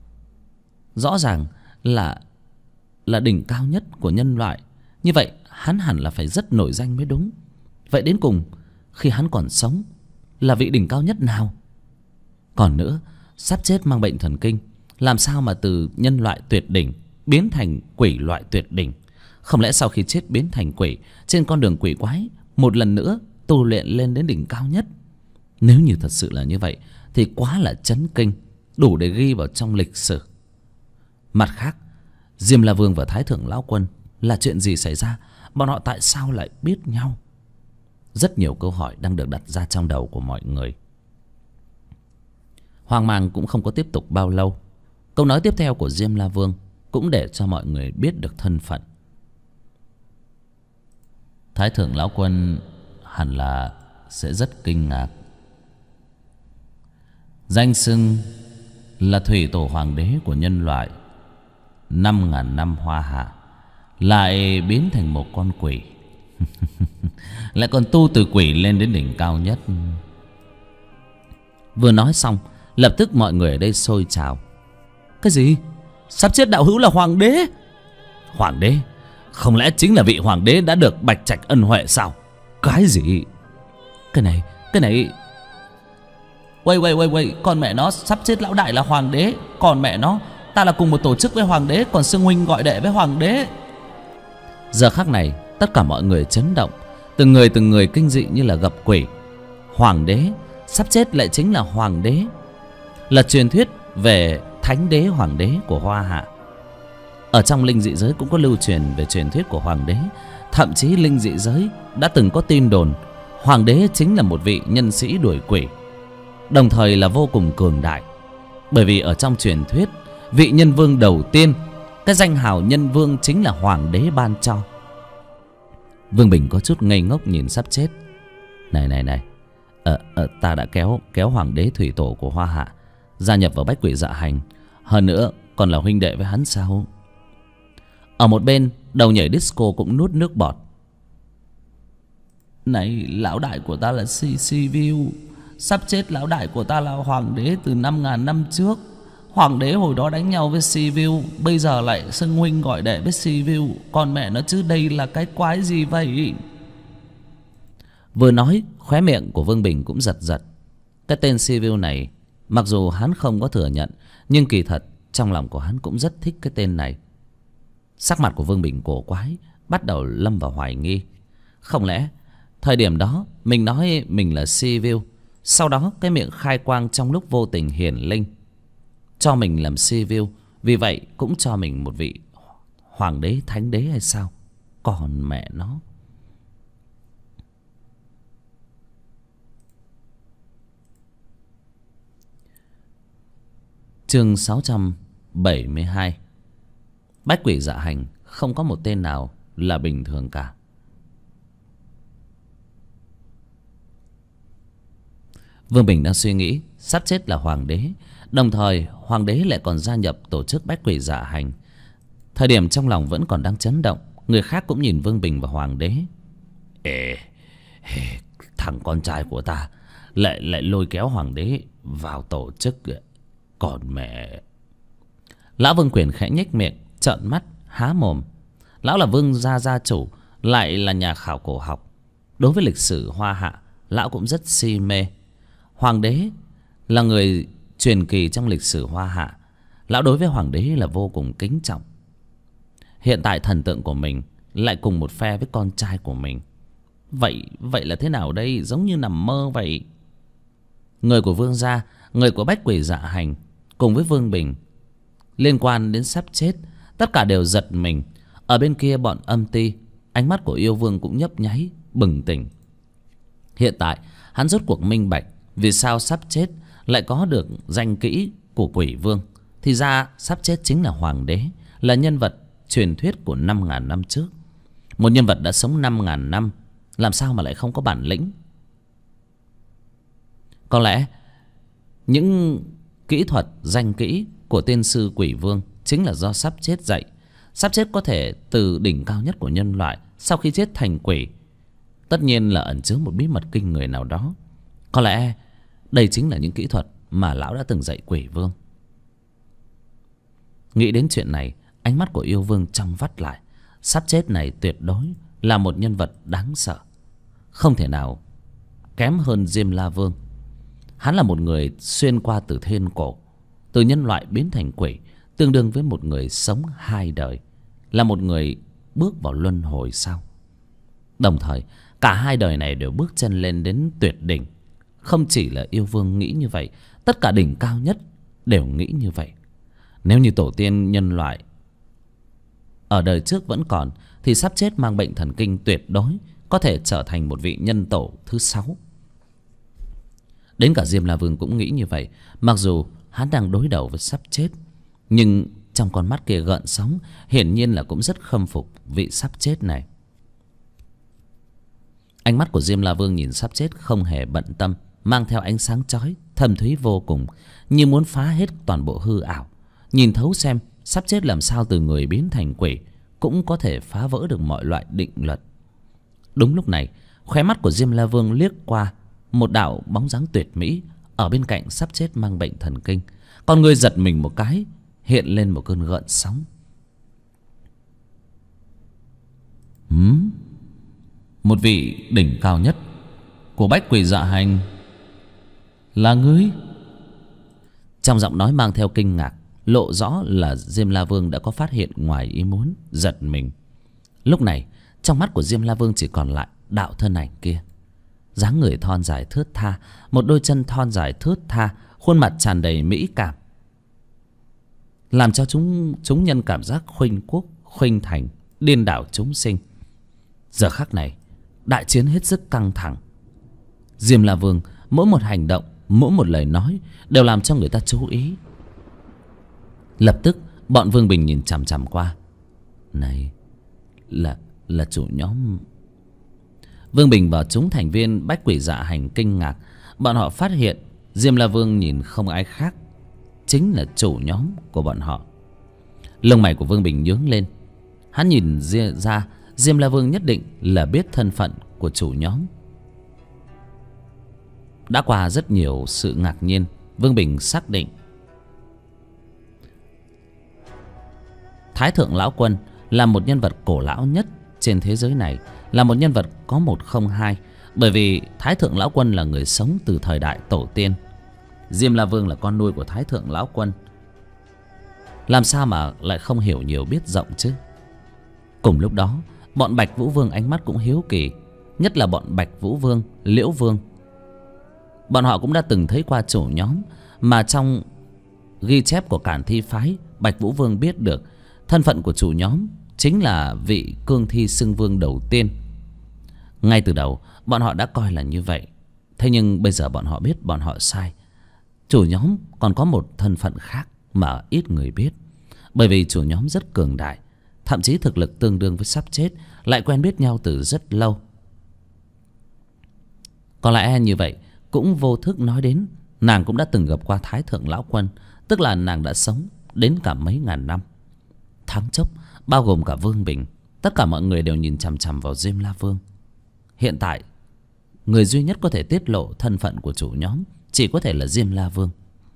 Rõ ràng là đỉnh cao nhất của nhân loại. Như vậy hắn hẳn là phải rất nổi danh mới đúng. Vậy đến cùng khi hắn còn sống là vị đỉnh cao nhất nào? Còn nữa, sắp chết mang bệnh thần kinh, làm sao mà từ nhân loại tuyệt đỉnh biến thành quỷ loại tuyệt đỉnh? Không lẽ sau khi chết biến thành quỷ, trên con đường quỷ quái một lần nữa tu luyện lên đến đỉnh cao nhất? Nếu như thật sự là như vậy thì quá là chấn kinh, đủ để ghi vào trong lịch sử. Mặt khác, Diêm La Vương và Thái Thượng Lão Quân là chuyện gì xảy ra? Bọn họ tại sao lại biết nhau? Rất nhiều câu hỏi đang được đặt ra trong đầu của mọi người. Hoang mang cũng không có tiếp tục bao lâu. Câu nói tiếp theo của Diêm La Vương cũng để cho mọi người biết được thân phận. Thái Thượng Lão Quân hẳn là sẽ rất kinh ngạc. Danh xưng là thủy tổ hoàng đế của nhân loại, 5.000 năm hoa hạ, lại biến thành một con quỷ. Lại còn tu từ quỷ lên đến đỉnh cao nhất. Vừa nói xong, lập tức mọi người ở đây sôi trào. Cái gì? Sắp chết đạo hữu là hoàng đế? Hoàng đế? Không lẽ chính là vị hoàng đế đã được Bạch Trạch ân huệ sao? Cái gì? Cái này... Quay, con mẹ nó, sắp chết lão đại là hoàng đế. Còn mẹ nó, ta là cùng một tổ chức với hoàng đế, còn xưng huynh gọi đệ với hoàng đế. Giờ khắc này tất cả mọi người chấn động, từng người kinh dị như là gặp quỷ. Hoàng đế sắp chết lại chính là hoàng đế, là truyền thuyết về thánh đế hoàng đế của Hoa Hạ. Ở trong linh dị giới cũng có lưu truyền về truyền thuyết của hoàng đế. Thậm chí linh dị giới đã từng có tin đồn hoàng đế chính là một vị nhân sĩ đuổi quỷ, đồng thời là vô cùng cường đại. Bởi vì ở trong truyền thuyết, vị nhân vương đầu tiên, cái danh hào nhân vương chính là hoàng đế ban cho. Vương Bình có chút ngây ngốc nhìn sắp chết. Này, ta đã kéo hoàng đế thủy tổ của Hoa Hạ gia nhập vào Bách Quỷ Dạ Hành, hơn nữa còn là huynh đệ với hắn sao? Ở một bên, đầu nhảy disco cũng nuốt nước bọt. Này, lão đại của ta là Sibiu. Sắp chết lão đại của ta là hoàng đế từ 5.000 năm trước. Hoàng đế hồi đó đánh nhau với Sibiu, bây giờ lại xưng huynh gọi đệ với Sibiu. Con mẹ nó chứ, đây là cái quái gì vậy? Vừa nói, khóe miệng của Vương Bình cũng giật giật. Cái tên Sibiu này, mặc dù hắn không có thừa nhận, nhưng kỳ thật trong lòng của hắn cũng rất thích cái tên này. Sắc mặt của Vương Bình cổ quái, bắt đầu lâm vào hoài nghi. Không lẽ thời điểm đó mình nói mình là Sibiu, sau đó cái miệng khai quang trong lúc vô tình hiển linh, cho mình làm Sibiu, vì vậy cũng cho mình một vị hoàng đế thánh đế hay sao? Còn mẹ nó. Chương 672. Bách Quỷ Dạ Hành không có một tên nào là bình thường cả. Vương Bình đang suy nghĩ sắp chết là hoàng đế, đồng thời hoàng đế lại còn gia nhập tổ chức Bách Quỷ Dạ Hành. Thời điểm trong lòng vẫn còn đang chấn động, người khác cũng nhìn Vương Bình và hoàng đế. Thằng con trai của ta lại lôi kéo hoàng đế vào tổ chức. Còn mẹ. Lão Vương Quyền khẽ nhếch miệng, trợn mắt há mồm. Lão là Vương gia chủ, lại là nhà khảo cổ học. Đối với lịch sử Hoa Hạ, lão cũng rất si mê. Hoàng đế là người truyền kỳ trong lịch sử Hoa Hạ. Lão đối với hoàng đế là vô cùng kính trọng. Hiện tại thần tượng của mình lại cùng một phe với con trai của mình. Vậy là thế nào đây? Giống như nằm mơ vậy. Người của Vương gia, người của Bách Quỷ Dạ Hành cùng với Vương Bình liên quan đến sắp chết, tất cả đều giật mình. Ở bên kia bọn âm ti, ánh mắt của yêu vương cũng nhấp nháy, bừng tỉnh. Hiện tại hắn rốt cuộc minh bạch vì sao sắp chết lại có được danh kỹ của quỷ vương. Thì ra sắp chết chính là hoàng đế, là nhân vật truyền thuyết của 5.000 năm trước. Một nhân vật đã sống 5.000 năm, làm sao mà lại không có bản lĩnh? Có lẽ những kỹ thuật danh kỹ của tiên sư quỷ vương chính là do sắp chết dạy. Sắp chết có thể từ đỉnh cao nhất của nhân loại sau khi chết thành quỷ, tất nhiên là ẩn chứa một bí mật kinh người nào đó. Có lẽ đây chính là những kỹ thuật mà lão đã từng dạy quỷ vương. Nghĩ đến chuyện này, ánh mắt của yêu vương trong vắt lại. Sắp chết này tuyệt đối là một nhân vật đáng sợ, không thể nào kém hơn Diêm La Vương. Hắn là một người xuyên qua từ thiên cổ, từ nhân loại biến thành quỷ, tương đương với một người sống 2 đời, là một người bước vào luân hồi sao? Đồng thời cả 2 đời này đều bước chân lên đến tuyệt đỉnh. Không chỉ là yêu vương nghĩ như vậy, tất cả đỉnh cao nhất đều nghĩ như vậy. Nếu như tổ tiên nhân loại ở đời trước vẫn còn, thì sắp chết mang bệnh thần kinh tuyệt đối có thể trở thành một vị nhân tổ thứ 6. Đến cả Diêm La Vương cũng nghĩ như vậy. Mặc dù hắn đang đối đầu với sắp chết, nhưng trong con mắt kia gợn sóng, hiển nhiên là cũng rất khâm phục vị sắp chết này. Ánh mắt của Diêm La Vương nhìn sắp chết không hề bận tâm, mang theo ánh sáng chói thâm thúy vô cùng, như muốn phá hết toàn bộ hư ảo, nhìn thấu xem sắp chết làm sao từ người biến thành quỷ cũng có thể phá vỡ được mọi loại định luật. Đúng lúc này, khóe mắt của Diêm La Vương liếc qua một đạo bóng dáng tuyệt mỹ ở bên cạnh sắp chết mang bệnh thần kinh. Con người giật mình một cái, hiện lên một cơn gợn sóng. Một vị đỉnh cao nhất của Bách Quỷ Dạ Hành là ngươi? Trong giọng nói mang theo kinh ngạc, lộ rõ là Diêm La Vương đã có phát hiện ngoài ý muốn, giật mình. Lúc này trong mắt của Diêm La Vương chỉ còn lại đạo thân ảnh kia. Dáng người thon dài thướt tha, một đôi chân thon dài thướt tha, khuôn mặt tràn đầy mỹ cảm, làm cho chúng nhân cảm giác khuynh quốc khuynh thành, điên đảo chúng sinh. Giờ khắc này đại chiến hết sức căng thẳng. Diêm La Vương mỗi một hành động, mỗi một lời nói đều làm cho người ta chú ý. Lập tức bọn Vương Bình nhìn chằm chằm qua. Này là chủ nhóm. Vương Bình và chúng thành viên Bách Quỷ Dạ Hành kinh ngạc. Bọn họ phát hiện Diêm La Vương nhìn không ai khác chính là chủ nhóm của bọn họ. Lông mày của Vương Bình nhướng lên. Hắn nhìn ra Diêm La Vương nhất định là biết thân phận của chủ nhóm. Đã qua rất nhiều sự ngạc nhiên, Vương Bình xác định Thái Thượng Lão Quân là một nhân vật cổ lão nhất trên thế giới này, là một nhân vật có một không hai. Bởi vì Thái Thượng Lão Quân là người sống từ thời đại tổ tiên. Diêm La Vương là con nuôi của Thái Thượng Lão Quân, làm sao mà lại không hiểu nhiều biết rộng chứ. Cùng lúc đó bọn Bạch Vũ Vương ánh mắt cũng hiếu kỳ, nhất là bọn Bạch Vũ Vương, Liễu Vương. Bọn họ cũng đã từng thấy qua chủ nhóm, mà trong ghi chép của Cản Thi Phái, Bạch Vũ Vương biết được thân phận của chủ nhóm chính là vị cương thi xưng vương đầu tiên. Ngay từ đầu bọn họ đã coi là như vậy. Thế nhưng bây giờ bọn họ biết bọn họ sai. Chủ nhóm còn có một thân phận khác mà ít người biết. Bởi vì chủ nhóm rất cường đại, thậm chí thực lực tương đương với sắp chết, lại quen biết nhau từ rất lâu. Có lẽ như vậy cũng vô thức nói đến nàng cũng đã từng gặp qua Thái Thượng Lão Quân, tức là nàng đã sống đến cả mấy ngàn năm. Thoáng chốc, bao gồm cả Vương Bình, tất cả mọi người đều nhìn chằm chằm vào Diêm La Vương. Hiện tại người duy nhất có thể tiết lộ thân phận của chủ nhóm chỉ có thể là Diêm La Vương.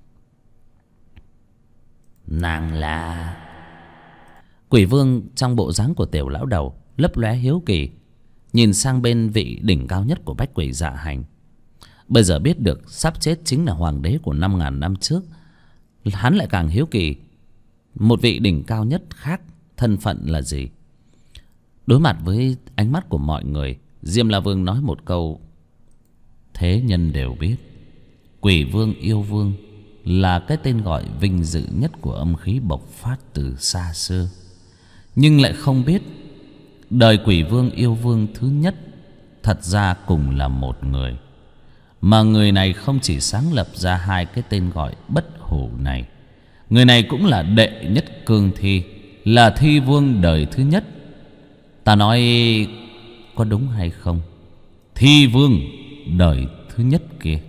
Nàng là... Quỷ Vương trong bộ dáng của tiểu lão đầu lấp lóe hiếu kỳ, nhìn sang bên vị đỉnh cao nhất của Bách Quỷ Dạ Hành. Bây giờ biết được sắp chết chính là hoàng đế của 5.000 năm trước, hắn lại càng hiếu kỳ một vị đỉnh cao nhất khác thân phận là gì. Đối mặt với ánh mắt của mọi người, Diêm La Vương nói một câu: thế nhân đều biết Quỷ Vương Yêu Vương là cái tên gọi vinh dự nhất của âm khí bộc phát từ xa xưa, nhưng lại không biết đời Quỷ Vương Yêu Vương thứ nhất thật ra cùng là một người. Mà người này không chỉ sáng lập ra hai cái tên gọi bất hủ này, người này cũng là đệ nhất cương thi, là thi vương đời thứ nhất. Ta nói có đúng hay không? Thi vương đời thứ nhất kia.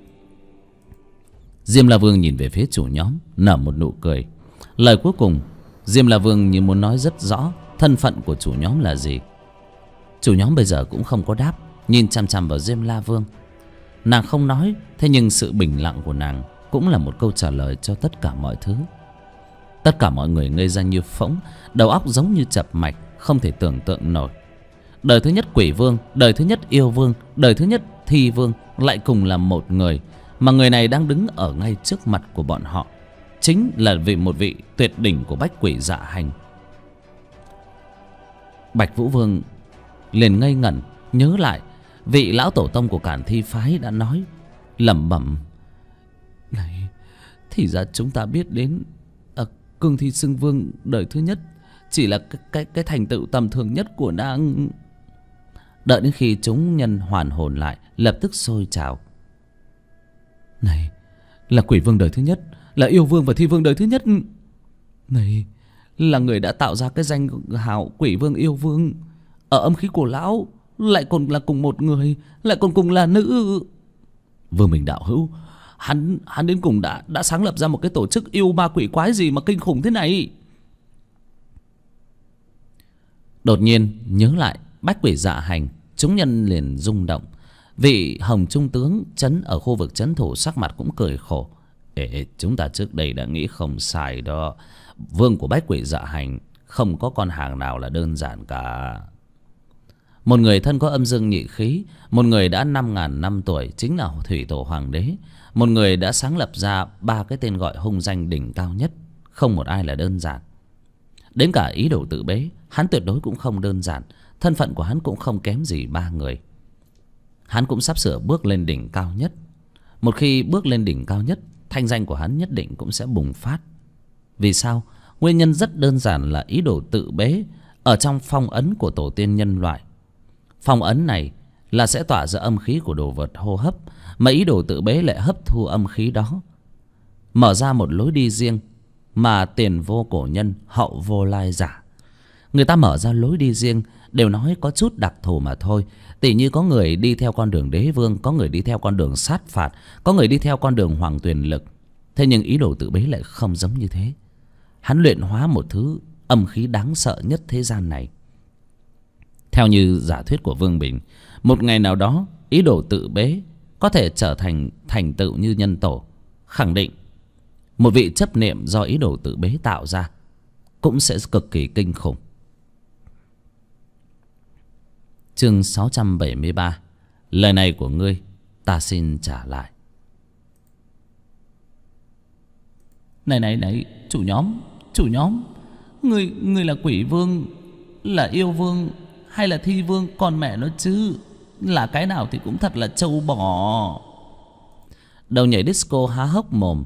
Diêm La Vương nhìn về phía chủ nhóm, nở một nụ cười. Lời cuối cùng Diêm La Vương như muốn nói rất rõ thân phận của chủ nhóm là gì. Chủ nhóm bây giờ cũng không có đáp, nhìn chằm chằm vào Diêm La Vương. Nàng không nói, thế nhưng sự bình lặng của nàng cũng là một câu trả lời cho tất cả mọi thứ. Tất cả mọi người ngây ra như phỗng, đầu óc giống như chập mạch, không thể tưởng tượng nổi. Đời thứ nhất Quỷ Vương, đời thứ nhất Yêu Vương, đời thứ nhất Thi Vương lại cùng là một người, mà người này đang đứng ở ngay trước mặt của bọn họ, chính là một vị tuyệt đỉnh của Bách Quỷ Dạ Hành. Bạch Vũ Vương liền ngây ngẩn, nhớ lại vị lão tổ tông của Cản Thi Phái đã nói, lẩm bẩm: này, thì ra chúng ta biết đến cương thi xưng vương đời thứ nhất chỉ là cái thành tựu tầm thường nhất của nàng. Đợi đến khi chúng nhân hoàn hồn lại, lập tức sôi trào: này, là Quỷ Vương đời thứ nhất, là Yêu Vương và Thi Vương đời thứ nhất. Này, là người đã tạo ra cái danh hào Quỷ Vương Yêu Vương. Ở âm khí cổ lão lại còn là cùng một người, lại còn cùng là nữ. Vương Bình đạo hữu, hắn đến cùng đã sáng lập ra một cái tổ chức yêu ma quỷ quái gì mà kinh khủng thế này. Đột nhiên nhớ lại Bách Quỷ Dạ Hành, chúng nhân liền rung động. Vị Hồng Trung tướng trấn ở khu vực trấn thủ sắc mặt cũng cười khổ: ê, chúng ta trước đây đã nghĩ không sai đó. Vương của Bách Quỷ Dạ Hành không có con hàng nào là đơn giản cả. Một người thân có âm dương nhị khí, một người đã 5.000 năm tuổi chính là Thủy Tổ Hoàng đế, một người đã sáng lập ra ba cái tên gọi hung danh đỉnh cao nhất, không một ai là đơn giản. Đến cả ý đồ tự bế, hắn tuyệt đối cũng không đơn giản. Thân phận của hắn cũng không kém gì ba người. Hắn cũng sắp sửa bước lên đỉnh cao nhất. Một khi bước lên đỉnh cao nhất, thanh danh của hắn nhất định cũng sẽ bùng phát. Vì sao? Nguyên nhân rất đơn giản là ý đồ tự bế ở trong phong ấn của tổ tiên nhân loại. Phong ấn này là sẽ tỏa ra âm khí của đồ vật hô hấp, mà ý đồ tự bế lại hấp thu âm khí đó, mở ra một lối đi riêng mà tiền vô cổ nhân hậu vô lai giả. Người ta mở ra lối đi riêng đều nói có chút đặc thù mà thôi. Tỉ như có người đi theo con đường đế vương, có người đi theo con đường sát phạt, có người đi theo con đường hoàng tuyền lực. Thế nhưng ý đồ tự bế lại không giống như thế. Hắn luyện hóa một thứ âm khí đáng sợ nhất thế gian này. Theo như giả thuyết của Vương Bình, một ngày nào đó ý đồ tự bế có thể trở thành tựu như nhân tổ. Khẳng định một vị chấp niệm do ý đồ tự bế tạo ra cũng sẽ cực kỳ kinh khủng. Chương 673. Lời này của ngươi ta xin trả lại. Này, chủ nhóm, ngươi là quỷ vương, là yêu vương hay là thi vương, con mẹ nó chứ. Là cái nào thì cũng thật là trâu bò. Đầu nhảy disco há hốc mồm.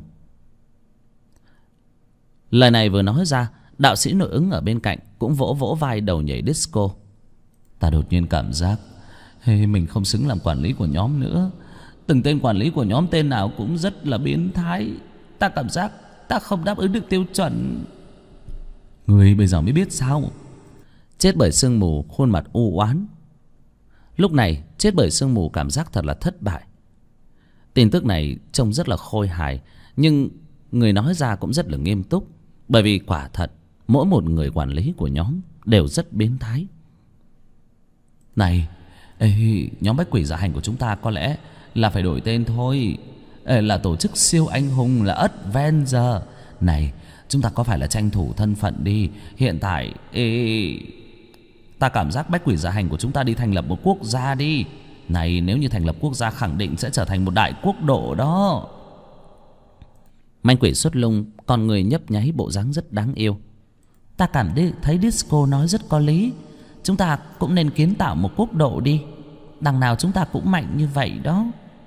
Lời này vừa nói ra, đạo sĩ nội ứng ở bên cạnh cũng vỗ vỗ vai đầu nhảy disco. Ta đột nhiên cảm giác mình không xứng làm quản lý của nhóm nữa. Từng tên quản lý của nhóm tên nào cũng rất là biến thái. Ta cảm giác ta không đáp ứng được tiêu chuẩn. Người bây giờ mới biết sao? Chết bởi sương mù khuôn mặt u oán. Lúc này chết bởi sương mù cảm giác thật là thất bại. Tin tức này trông rất là khôi hài, nhưng người nói ra cũng rất là nghiêm túc. Bởi vì quả thật mỗi một người quản lý của nhóm đều rất biến thái. Này, nhóm bách quỷ dạ hành của chúng ta có lẽ là phải đổi tên thôi. Là tổ chức siêu anh hùng, là Adventure. Này, chúng ta có phải là tranh thủ thân phận đi. Hiện tại ta cảm giác bách quỷ dạ hành của chúng ta đi thành lập một quốc gia đi. Này, nếu như thành lập quốc gia khẳng định sẽ trở thành một đại quốc độ đó. Manh quỷ xuất lung, con người nhấp nháy, bộ dáng rất đáng yêu. Ta thấy disco nói rất có lý. Chúng ta cũng nên kiến tạo một quốc độ đi. Đằng nào chúng ta cũng mạnh như vậy đó.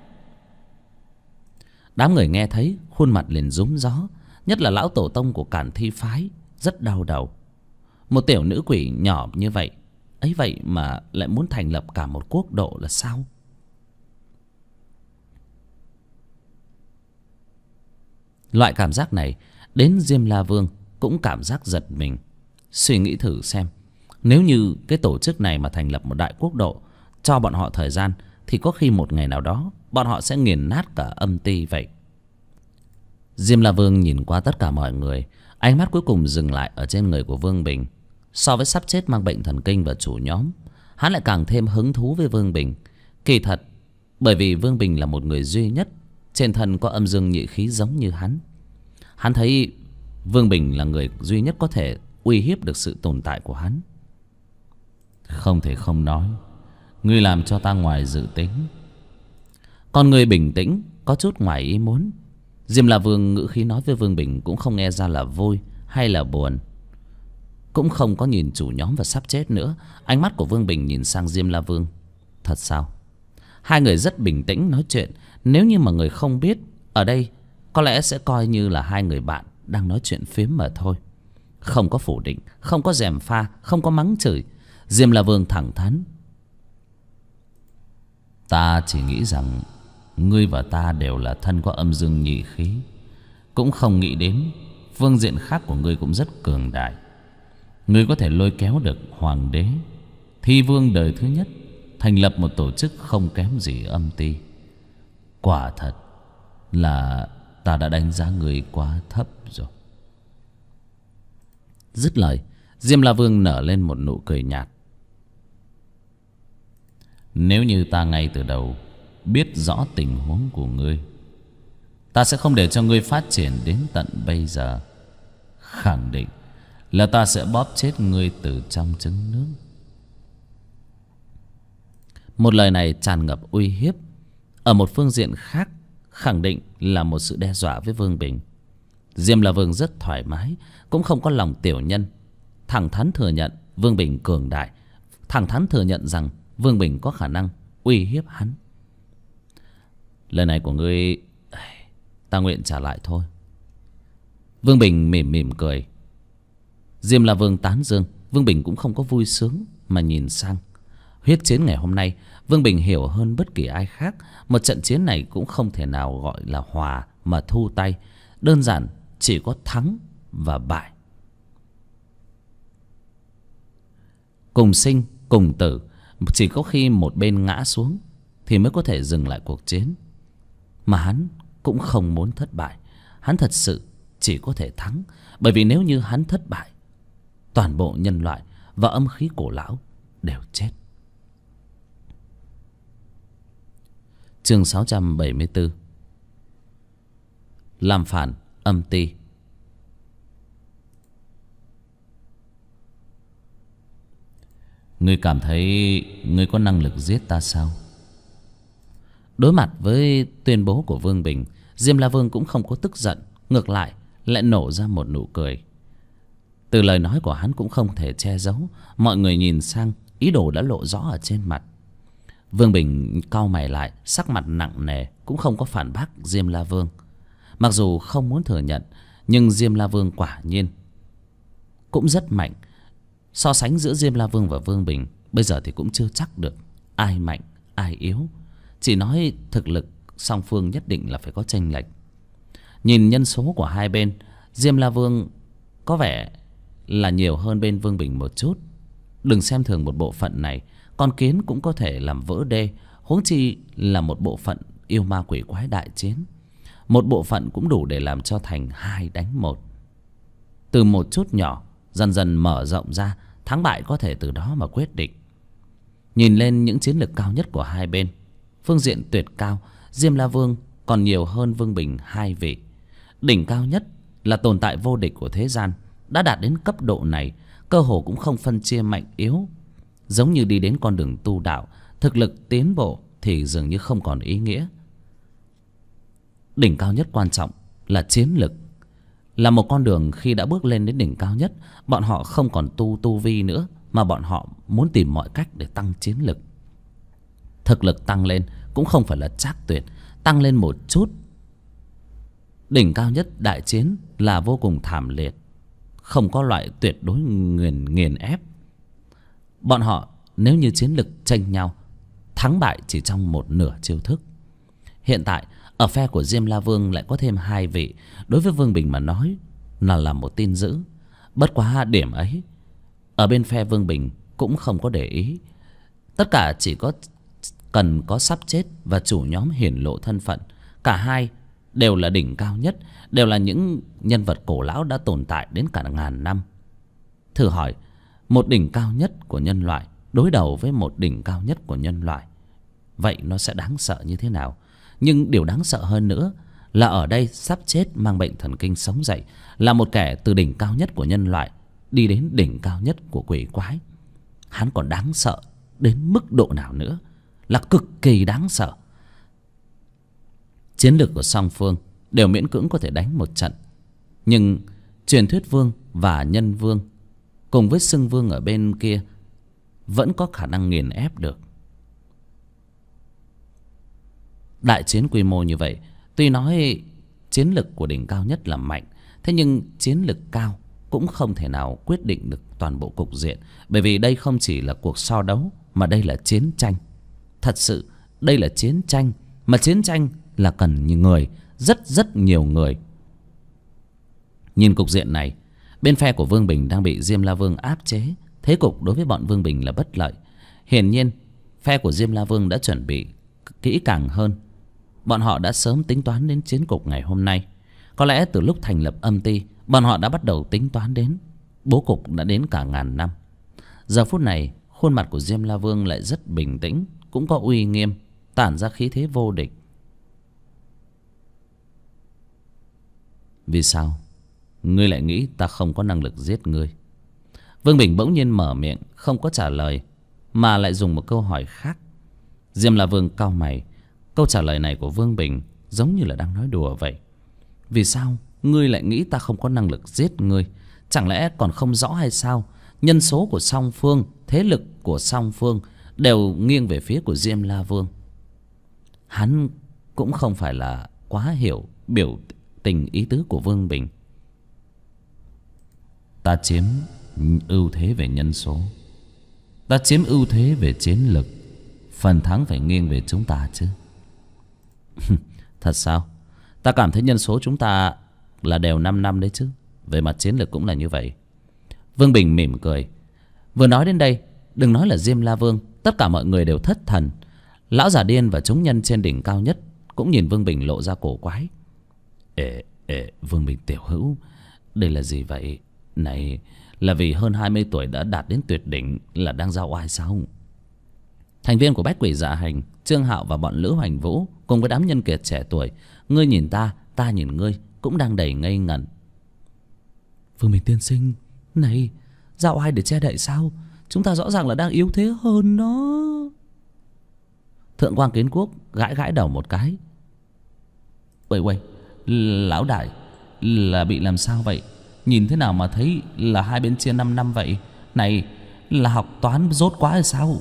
Đám người nghe thấy khuôn mặt liền rúm gió. Nhất là lão tổ tông của Cản Thi phái rất đau đầu. Một tiểu nữ quỷ nhỏ như vậy, ấy vậy mà lại muốn thành lập cả một quốc độ là sao? Loại cảm giác này đến Diêm La Vương cũng cảm giác giật mình. Suy nghĩ thử xem, nếu như cái tổ chức này mà thành lập một đại quốc độ, cho bọn họ thời gian thì có khi một ngày nào đó bọn họ sẽ nghiền nát cả âm ty vậy. Diêm La Vương nhìn qua tất cả mọi người, ánh mắt cuối cùng dừng lại ở trên người của Vương Bình. So với sắp chết mang bệnh thần kinh và chủ nhóm, hắn lại càng thêm hứng thú với Vương Bình. Kỳ thật, bởi vì Vương Bình là một người duy nhất trên thân có âm dương nhị khí giống như hắn. Hắn thấy Vương Bình là người duy nhất có thể uy hiếp được sự tồn tại của hắn. Không thể không nói, ngươi làm cho ta ngoài dự tính. Con người bình tĩnh, có chút ngoài ý muốn. Diêm La Vương ngữ khí nói với Vương Bình cũng không nghe ra là vui hay là buồn. Cũng không có nhìn chủ nhóm và sắp chết nữa. Ánh mắt của Vương Bình nhìn sang Diêm La Vương. Thật sao? Hai người rất bình tĩnh nói chuyện. Nếu như mà người không biết, ở đây có lẽ sẽ coi như là hai người bạn đang nói chuyện phiếm mà thôi. Không có phủ định, không có gièm pha, không có mắng chửi. Diêm La Vương thẳng thắn. Ta chỉ nghĩ rằng ngươi và ta đều là thân có âm dương nhị khí, cũng không nghĩ đến phương diện khác của ngươi cũng rất cường đại. Ngươi có thể lôi kéo được hoàng đế, thi vương đời thứ nhất, thành lập một tổ chức không kém gì âm ty. Quả thật là ta đã đánh giá ngươi quá thấp rồi. Dứt lời, Diêm La Vương nở lên một nụ cười nhạt. Nếu như ta ngay từ đầu biết rõ tình huống của ngươi, ta sẽ không để cho ngươi phát triển đến tận bây giờ. Khẳng định là ta sẽ bóp chết ngươi từ trong trứng nước. Một lời này tràn ngập uy hiếp. Ở một phương diện khác, khẳng định là một sự đe dọa với Vương Bình. Diêm La Vương rất thoải mái, cũng không có lòng tiểu nhân. thẳng thắn thừa nhận Vương Bình cường đại, thẳng thắn thừa nhận rằng Vương Bình có khả năng uy hiếp hắn. Lời này của ngươi ta nguyện trả lại thôi. Vương Bình mỉm mỉm cười. Diêm La Vương tán dương, Vương Bình cũng không có vui sướng mà nhìn sang. Huyết chiến ngày hôm nay, Vương Bình hiểu hơn bất kỳ ai khác, một trận chiến này cũng không thể nào gọi là hòa mà thu tay, đơn giản chỉ có thắng và bại. Cùng sinh cùng tử, chỉ có khi một bên ngã xuống thì mới có thể dừng lại cuộc chiến. Mà hắn cũng không muốn thất bại, hắn thật sự chỉ có thể thắng, bởi vì nếu như hắn thất bại, toàn bộ nhân loại và âm khí cổ lão đều chết. Chương 674. Làm phản âm ti. Ngươi cảm thấy ngươi có năng lực giết ta sao? Đối mặt với tuyên bố của Vương Bình, Diêm La Vương cũng không có tức giận, ngược lại lại nổ ra một nụ cười. Từ lời nói của hắn cũng không thể che giấu, mọi người nhìn sang, ý đồ đã lộ rõ ở trên mặt. Vương Bình cau mày lại, sắc mặt nặng nề, cũng không có phản bác Diêm La Vương. Mặc dù không muốn thừa nhận, nhưng Diêm La Vương quả nhiên cũng rất mạnh. So sánh giữa Diêm La Vương và Vương Bình, bây giờ thì cũng chưa chắc được ai mạnh ai yếu, chỉ nói thực lực song phương nhất định là phải có chênh lệch. Nhìn nhân số của hai bên, Diêm La Vương có vẻ là nhiều hơn bên Vương Bình một chút. Đừng xem thường một bộ phận này, con kiến cũng có thể làm vỡ đê, huống chi là một bộ phận yêu ma quỷ quái đại chiến. Một bộ phận cũng đủ để làm cho thành 2 đánh 1. Từ một chút nhỏ dần dần mở rộng ra, thắng bại có thể từ đó mà quyết định. Nhìn lên những chiến lược cao nhất của hai bên, phương diện tuyệt cao, Diêm La Vương còn nhiều hơn Vương Bình 2 vị. Đỉnh cao nhất là tồn tại vô địch của thế gian, đã đạt đến cấp độ này, cơ hồ cũng không phân chia mạnh yếu. Giống như đi đến con đường tu đạo, thực lực tiến bộ thì dường như không còn ý nghĩa. Đỉnh cao nhất quan trọng là chiến lực. Là một con đường khi đã bước lên đến đỉnh cao nhất, bọn họ không còn tu vi nữa, mà bọn họ muốn tìm mọi cách để tăng chiến lực. Thực lực tăng lên cũng không phải là trác tuyệt, tăng lên một chút. Đỉnh cao nhất đại chiến là vô cùng thảm liệt, không có loại tuyệt đối nghiền ép. Bọn họ nếu như chiến lực chênh nhau, thắng bại chỉ trong một nửa chiêu thức. Hiện tại ở phe của Diêm La Vương lại có thêm 2 vị, đối với Vương Bình mà nói là một tin dữ. Bất quá điểm ấy ở bên phe Vương Bình cũng không có để ý. Tất cả chỉ có cần có sắp chết và chủ nhóm hiển lộ thân phận. Cả hai đều là đỉnh cao nhất, đều là những nhân vật cổ lão đã tồn tại đến cả ngàn năm. Thử hỏi, một đỉnh cao nhất của nhân loại đối đầu với một đỉnh cao nhất của nhân loại, vậy nó sẽ đáng sợ như thế nào? Nhưng điều đáng sợ hơn nữa là ở đây sắp chết mang bệnh thần kinh sống dậy, là một kẻ từ đỉnh cao nhất của nhân loại đi đến đỉnh cao nhất của quỷ quái. Hắn còn đáng sợ đến mức độ nào nữa? Là cực kỳ đáng sợ. Chiến lược của song phương đều miễn cưỡng có thể đánh một trận, nhưng truyền thuyết vương và nhân vương cùng với xưng vương ở bên kia vẫn có khả năng nghiền ép được. Đại chiến quy mô như vậy, tuy nói chiến lực của đỉnh cao nhất là mạnh, thế nhưng chiến lực cao cũng không thể nào quyết định được toàn bộ cục diện. Bởi vì đây không chỉ là cuộc so đấu, mà đây là chiến tranh. Thật sự đây là chiến tranh, mà chiến tranh là cần nhiều người, rất nhiều người. Nhìn cục diện này, bên phe của Vương Bình đang bị Diêm La Vương áp chế, thế cục đối với bọn Vương Bình là bất lợi. Hiển nhiên phe của Diêm La Vương đã chuẩn bị kỹ càng hơn. Bọn họ đã sớm tính toán đến chiến cục ngày hôm nay. Có lẽ từ lúc thành lập âm ty, bọn họ đã bắt đầu tính toán đến. Bố cục đã đến cả ngàn năm. Giờ phút này, khuôn mặt của Diêm La Vương lại rất bình tĩnh, cũng có uy nghiêm, tản ra khí thế vô địch. Vì sao ngươi lại nghĩ ta không có năng lực giết ngươi? Vương Bình bỗng nhiên mở miệng, không có trả lời, mà lại dùng một câu hỏi khác. Diêm La Vương cau mày. Câu trả lời này của Vương Bình giống như là đang nói đùa vậy. Vì sao ngươi lại nghĩ ta không có năng lực giết ngươi? Chẳng lẽ còn không rõ hay sao? nhân số của song phương, thế lực của song phương đều nghiêng về phía của Diêm La Vương. Hắn cũng không phải là quá hiểu biểu tình ý tứ của Vương Bình. Ta chiếm ưu thế về nhân số, ta chiếm ưu thế về chiến lực, phần thắng phải nghiêng về chúng ta chứ. Thật sao? Ta cảm thấy nhân số chúng ta là đều 5 đấy chứ. Về mặt chiến lược cũng là như vậy. Vương Bình mỉm cười. Vừa nói đến đây, đừng nói là Diêm La Vương, tất cả mọi người đều thất thần. Lão già điên và chúng nhân trên đỉnh cao nhất cũng nhìn Vương Bình lộ ra cổ quái. Vương Bình tiểu hữu, đây là gì vậy? Này, là vì hơn 20 tuổi đã đạt đến tuyệt đỉnh là đang giao oai sao? Thành viên của Bách Quỷ Dạ Hành, Trương Hạo và bọn Lữ Hoành Vũ cùng với đám nhân kiệt trẻ tuổi, ngươi nhìn ta, ta nhìn ngươi, cũng đang đầy ngây ngẩn. Vương Bình tiên sinh, này, giao ai để che đậy sao? Chúng ta rõ ràng là đang yếu thế hơn đó. Thượng quan Kiến Quốc gãi gãi đầu một cái. Uầy, lão đại, là bị làm sao vậy? Nhìn thế nào mà thấy là hai bên chia 5 năm vậy? Này, là học toán dốt quá hay sao?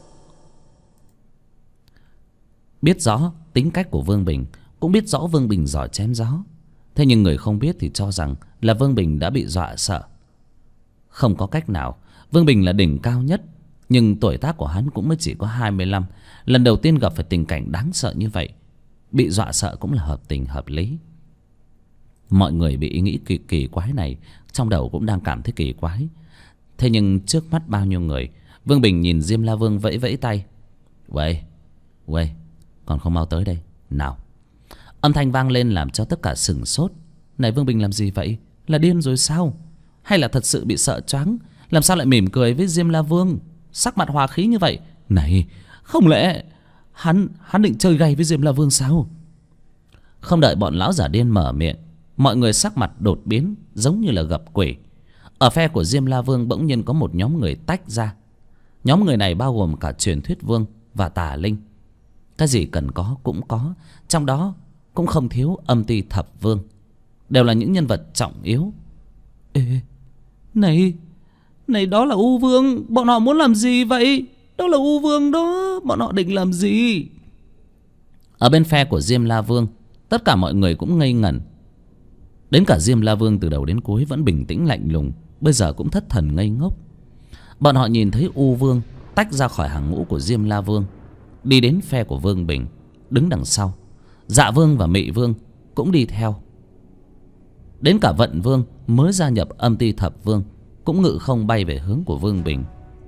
Biết rõ tính cách của Vương Bình, cũng biết rõ Vương Bình giỏi chém gió. Thế nhưng người không biết thì cho rằng là Vương Bình đã bị dọa sợ. Không có cách nào, Vương Bình là đỉnh cao nhất, nhưng tuổi tác của hắn cũng mới chỉ có 25. Lần đầu tiên gặp phải tình cảnh đáng sợ như vậy, bị dọa sợ cũng là hợp tình hợp lý. Mọi người bị ý nghĩ kỳ quái này trong đầu cũng đang cảm thấy kỳ quái. Thế nhưng trước mắt bao nhiêu người, Vương Bình nhìn Diêm La Vương vẫy vẫy tay. Uầy, còn không mau tới đây nào. Âm thanh vang lên làm cho tất cả sửng sốt. Này, Vương Bình làm gì vậy? Là điên rồi sao? Hay là thật sự bị sợ choáng? Làm sao lại mỉm cười với Diêm La Vương, sắc mặt hòa khí như vậy? Này, không lẽ hắn định chơi gay với Diêm La Vương sao? Không đợi bọn lão giả điên mở miệng, mọi người sắc mặt đột biến, giống như là gặp quỷ. Ở phe của Diêm La Vương bỗng nhiên có một nhóm người tách ra. Nhóm người này bao gồm cả Truyền Thuyết Vương và Tà Linh. Cái gì cần có cũng có, trong đó cũng không thiếu Âm Ti Thập Vương, đều là những nhân vật trọng yếu. Này, đó là U Vương. Bọn họ muốn làm gì vậy? Đó là U Vương đó. Bọn họ định làm gì? Ở bên phe của Diêm La Vương, tất cả mọi người cũng ngây ngẩn. Đến cả Diêm La Vương từ đầu đến cuối vẫn bình tĩnh lạnh lùng, bây giờ cũng thất thần ngây ngốc. Bọn họ nhìn thấy U Vương tách ra khỏi hàng ngũ của Diêm La Vương, đi đến phe của Vương Bình, đứng đằng sau. Dạ Vương và Mị Vương cũng đi theo. Đến cả Vận Vương mới gia nhập Âm Ti Thập Vương cũng ngự không bay về hướng của Vương Bình.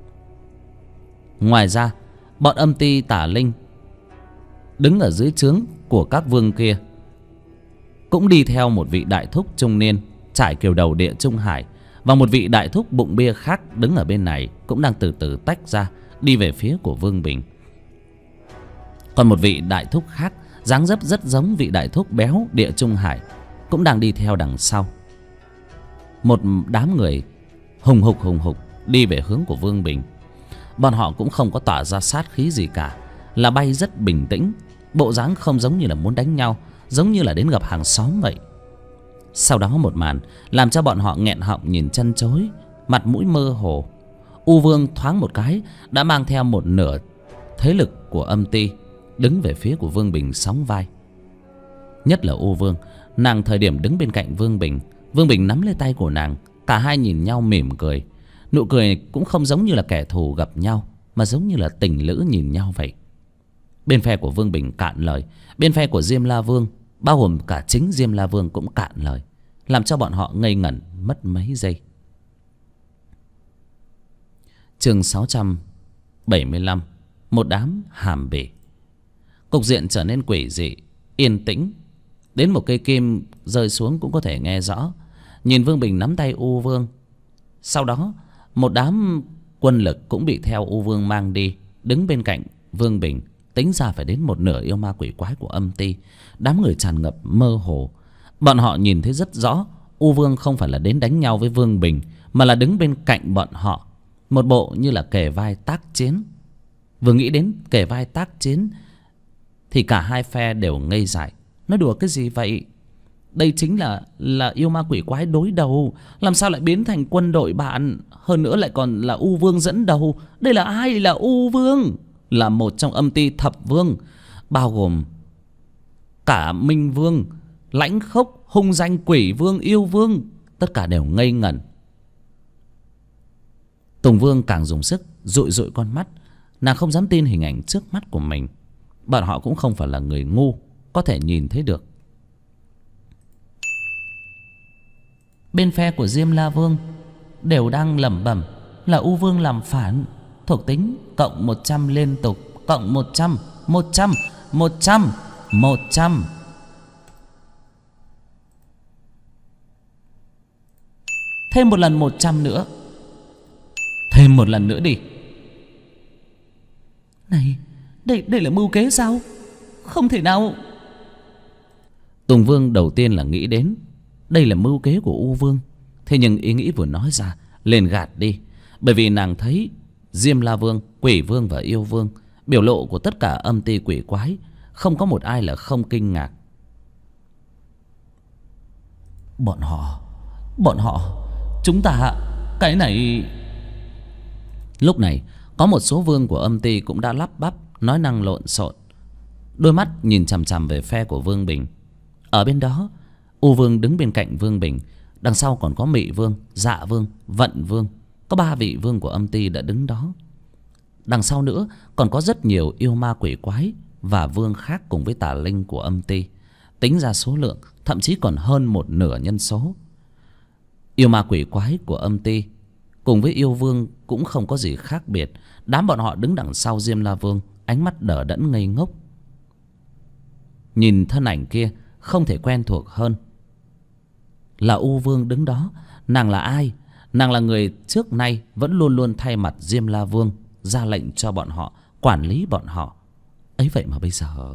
Ngoài ra, bọn Âm Ti Tả Linh đứng ở dưới trướng của các vương kia cũng đi theo một vị đại thúc trung niên trải kiều đầu địa Trung Hải, và một vị đại thúc bụng bia khác đứng ở bên này cũng đang từ từ tách ra đi về phía của Vương Bình. Còn một vị đại thúc khác dáng dấp rất giống vị đại thúc béo địa Trung Hải cũng đang đi theo đằng sau. Một đám người hùng hục đi về hướng của Vương Bình. Bọn họ cũng không có tỏa ra sát khí gì cả, là bay rất bình tĩnh, bộ dáng không giống như là muốn đánh nhau, giống như là đến gặp hàng xóm vậy. Sau đó một màn làm cho bọn họ nghẹn họng nhìn chân chối, mặt mũi mơ hồ. U Vương thoáng một cái đã mang theo một nửa thế lực của Âm Ti đứng về phía của Vương Bình sóng vai. Nhất là U Vương, nàng thời điểm đứng bên cạnh Vương Bình, Vương Bình nắm lấy tay của nàng, cả hai nhìn nhau mỉm cười. Nụ cười cũng không giống như là kẻ thù gặp nhau, mà giống như là tình lữ nhìn nhau vậy. Bên phe của Vương Bình cạn lời, bên phe của Diêm La Vương, bao gồm cả chính Diêm La Vương cũng cạn lời, làm cho bọn họ ngây ngẩn mất mấy giây. Chương 675. Một đám hàm bỉ. Cục diện trở nên quỷ dị, yên tĩnh, đến một cây kim rơi xuống cũng có thể nghe rõ. Nhìn Vương Bình nắm tay U Vương, sau đó một đám quân lực cũng bị theo U Vương mang đi, đứng bên cạnh Vương Bình. Tính ra phải đến một nửa yêu ma quỷ quái của Âm Ti. Đám người tràn ngập mơ hồ. Bọn họ nhìn thấy rất rõ, U Vương không phải là đến đánh nhau với Vương Bình, mà là đứng bên cạnh bọn họ, một bộ như là kề vai tác chiến. Vừa nghĩ đến kề vai tác chiến thì cả hai phe đều ngây dại. Nói đùa cái gì vậy? đây chính là yêu ma quỷ quái đối đầu, làm sao lại biến thành quân đội bạn, hơn nữa lại còn là U Vương dẫn đầu. Đây là ai? Là U Vương, là một trong âm ty thập vương, bao gồm cả Minh Vương, Lãnh Khốc, hung danh Quỷ Vương, Yêu Vương, tất cả đều ngây ngẩn. Tùng Vương càng dùng sức dụi dụi con mắt, nàng không dám tin hình ảnh trước mắt của mình. Bọn họ cũng không phải là người ngu, có thể nhìn thấy được. Bên phe của Diêm La Vương đều đang lẩm bẩm là U Vương làm phản, thuộc tính cộng 100 liên tục, cộng 100, 100, 100, 100. Thêm một lần 100 nữa. Thêm một lần nữa đi. Này, đây là mưu kế sao? Không thể nào. Tùng Vương đầu tiên là nghĩ đến đây là mưu kế của U Vương. Thế nhưng ý nghĩ vừa nói ra liền gạt đi, bởi vì nàng thấy Diêm La Vương, Quỷ Vương và Yêu Vương, biểu lộ của tất cả âm ty quỷ quái, không có một ai là không kinh ngạc. Bọn họ, chúng ta, cái này. Lúc này có một số vương của âm ty cũng đã lắp bắp nói năng lộn xộn, đôi mắt nhìn chằm chằm về phe của Vương Bình. Ở bên đó, U Vương đứng bên cạnh Vương Bình, đằng sau còn có Mị Vương, Dạ Vương, Vận Vương, có 3 vị vương của âm ty đã đứng đó. Đằng sau nữa còn có rất nhiều yêu ma quỷ quái và vương khác cùng với tà linh của âm ty, tính ra số lượng thậm chí còn hơn một nửa nhân số. Yêu ma quỷ quái của âm ty cùng với yêu vương cũng không có gì khác biệt. Đám bọn họ đứng đằng sau Diêm La Vương, ánh mắt đờ đẫn ngây ngốc. Nhìn thân ảnh kia không thể quen thuộc hơn. Là U Vương đứng đó. Nàng là ai? Nàng là người trước nay vẫn luôn luôn thay mặt Diêm La Vương ra lệnh cho bọn họ, quản lý bọn họ. Ấy vậy mà bây giờ...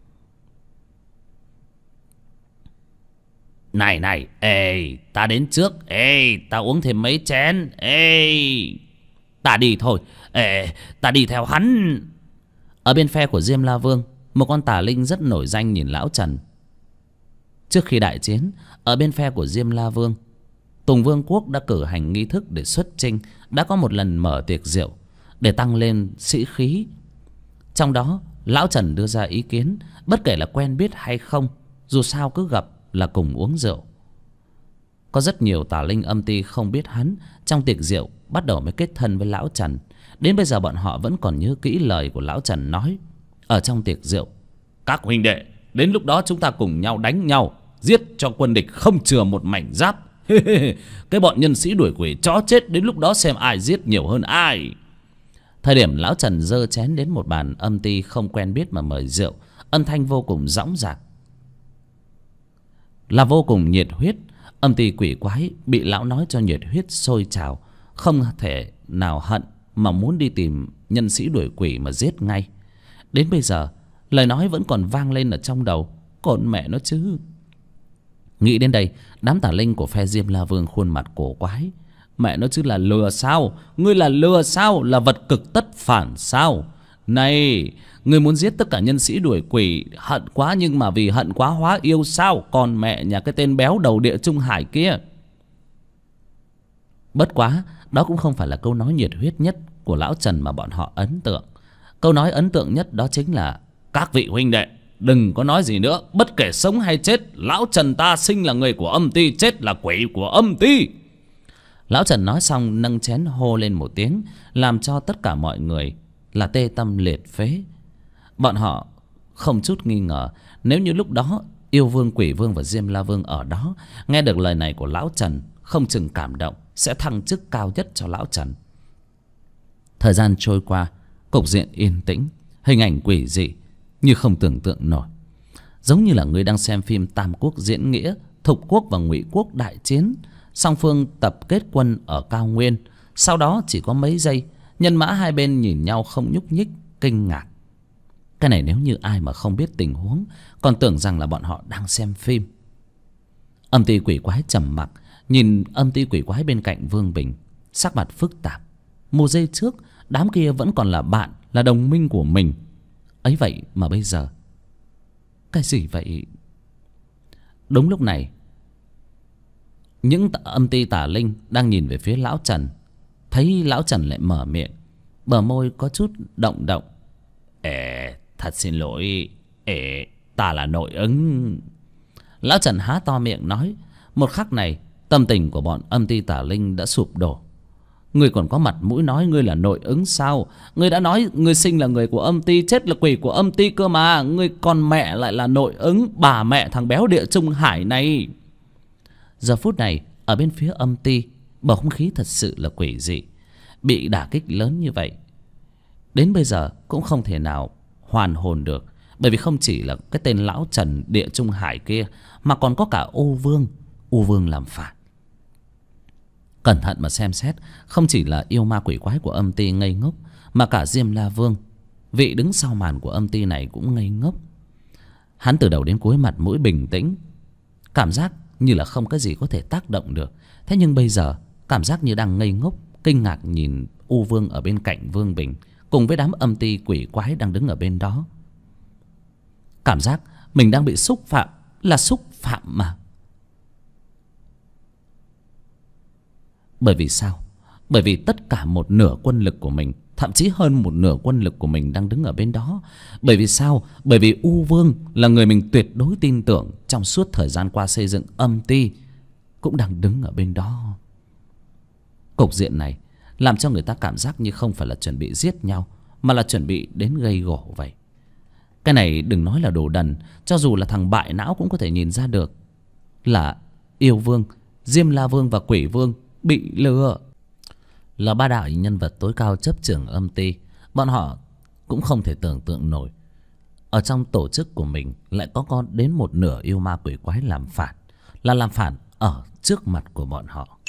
Này, ê, ta đến trước, ê, ta uống thêm mấy chén, ê, ta đi thôi, ê, ta đi theo hắn. Ở bên phe của Diêm La Vương, một con tà linh rất nổi danh nhìn lão Trần. Trước khi đại chiến, ở bên phe của Diêm La Vương, Tùng Vương Quốc đã cử hành nghi thức để xuất chinh, đã có một lần mở tiệc rượu để tăng lên sĩ khí. Trong đó, lão Trần đưa ra ý kiến, bất kể là quen biết hay không, dù sao cứ gặp là cùng uống rượu. Có rất nhiều tà linh âm ty không biết hắn, trong tiệc rượu bắt đầu mới kết thân với lão Trần. Đến bây giờ bọn họ vẫn còn nhớ kỹ lời của lão Trần nói ở trong tiệc rượu: các huynh đệ, đến lúc đó chúng ta cùng nhau đánh nhau, giết cho quân địch không chừa một mảnh giáp. Cái bọn nhân sĩ đuổi quỷ chó chết, đến lúc đó xem ai giết nhiều hơn ai. Thời điểm lão Trần giơ chén đến một bàn âm ty không quen biết mà mời rượu, âm thanh vô cùng dõng dạc, là vô cùng nhiệt huyết. Âm ty quỷ quái bị lão nói cho nhiệt huyết sôi trào, không thể nào hận mà muốn đi tìm nhân sĩ đuổi quỷ mà giết ngay. Đến bây giờ lời nói vẫn còn vang lên ở trong đầu. Còn mẹ nó chứ. Nghĩ đến đây, đám tà linh của phe Diêm La Vương khuôn mặt cổ quái. Mẹ nó chứ, là lừa sao? Ngươi là lừa sao? Là vật cực tất phản sao? Này, ngươi muốn giết tất cả nhân sĩ đuổi quỷ, hận quá, nhưng mà vì hận quá hóa yêu sao? Còn mẹ nhà cái tên béo đầu địa Trung Hải kia. Bất quá, đó cũng không phải là câu nói nhiệt huyết nhất của lão Trần mà bọn họ ấn tượng. Câu nói ấn tượng nhất đó chính là: các vị huynh đệ, đừng có nói gì nữa. Bất kể sống hay chết, lão Trần ta sinh là người của âm ty, chết là quỷ của âm ty. Lão Trần nói xong nâng chén hô lên một tiếng, làm cho tất cả mọi người là tê tâm liệt phế. Bọn họ không chút nghi ngờ, nếu như lúc đó Yêu Vương, Quỷ Vương và Diêm La Vương ở đó, nghe được lời này của lão Trần, không chừng cảm động, sẽ thăng chức cao nhất cho lão Trần. Thời gian trôi qua, cục diện yên tĩnh, hình ảnh quỷ dị như không tưởng tượng nổi. Giống như là người đang xem phim Tam Quốc diễn nghĩa, Thục Quốc và Ngụy Quốc đại chiến. Song phương tập kết quân ở cao nguyên. Sau đó chỉ có mấy giây, nhân mã hai bên nhìn nhau không nhúc nhích, kinh ngạc. Cái này nếu như ai mà không biết tình huống, còn tưởng rằng là bọn họ đang xem phim. Âm ty quỷ quái trầm mặc nhìn âm ty quỷ quái bên cạnh Vương Bình, sắc mặt phức tạp. Một giây trước đám kia vẫn còn là bạn, là đồng minh của mình. Ấy vậy mà bây giờ cái gì vậy? Đúng lúc này, những âm ty tà linh đang nhìn về phía lão Trần. Thấy lão Trần lại mở miệng, bờ môi có chút động động. Thật xin lỗi, ta là nội ứng. Lão Trần há to miệng nói. Một khắc này, tâm tình của bọn âm ty tà linh đã sụp đổ. Ngươi còn có mặt mũi nói ngươi là nội ứng sao? Ngươi đã nói ngươi sinh là người của âm ty, chết là quỷ của âm ty cơ mà. Ngươi còn mẹ lại là nội ứng, bà mẹ thằng béo địa trung hải này. Giờ phút này, ở bên phía âm ty, bầu không khí thật sự là quỷ dị. Bị đả kích lớn như vậy, đến bây giờ cũng không thể nào hoàn hồn được. Bởi vì không chỉ là cái tên lão Trần địa trung hải kia, mà còn có cả U Vương. U Vương làm phản. Cẩn thận mà xem xét, không chỉ là yêu ma quỷ quái của âm ty ngây ngốc, mà cả Diêm La Vương, vị đứng sau màn của âm ty này, cũng ngây ngốc. Hắn từ đầu đến cuối mặt mũi bình tĩnh, cảm giác như là không có gì có thể tác động được. Thế nhưng bây giờ cảm giác như đang ngây ngốc, kinh ngạc nhìn U Vương ở bên cạnh Vương Bình, cùng với đám âm ty quỷ quái đang đứng ở bên đó. Cảm giác mình đang bị xúc phạm, là xúc phạm mà. Bởi vì sao? Bởi vì tất cả một nửa quân lực của mình, thậm chí hơn một nửa quân lực của mình đang đứng ở bên đó. Bởi vì sao? Bởi vì U Vương là người mình tuyệt đối tin tưởng trong suốt thời gian qua xây dựng âm ty, cũng đang đứng ở bên đó. Cục diện này làm cho người ta cảm giác như không phải là chuẩn bị giết nhau, mà là chuẩn bị đến gây gổ vậy. Cái này đừng nói là đồ đần, cho dù là thằng bại não cũng có thể nhìn ra được là Yêu Vương, Diêm La Vương và Quỷ Vương bị lừa. Là ba đại nhân vật tối cao chấp trưởng âm ty, bọn họ cũng không thể tưởng tượng nổi ở trong tổ chức của mình lại có đến một nửa yêu ma quỷ quái làm phản, là làm phản ở trước mặt của bọn họ.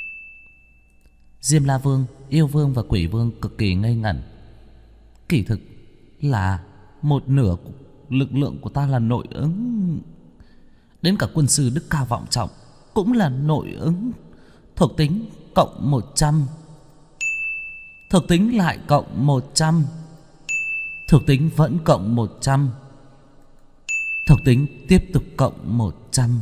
Diêm La Vương, Yêu Vương và Quỷ Vương cực kỳ ngây ngẩn. Kỳ thực là một nửa lực lượng của ta là nội ứng. Đến cả quân sư đức cao vọng trọng cũng là nội ứng. Thuộc tính cộng 100, thuộc tính lại cộng 100, thuộc tính vẫn cộng 100, thuộc tính tiếp tục cộng 100.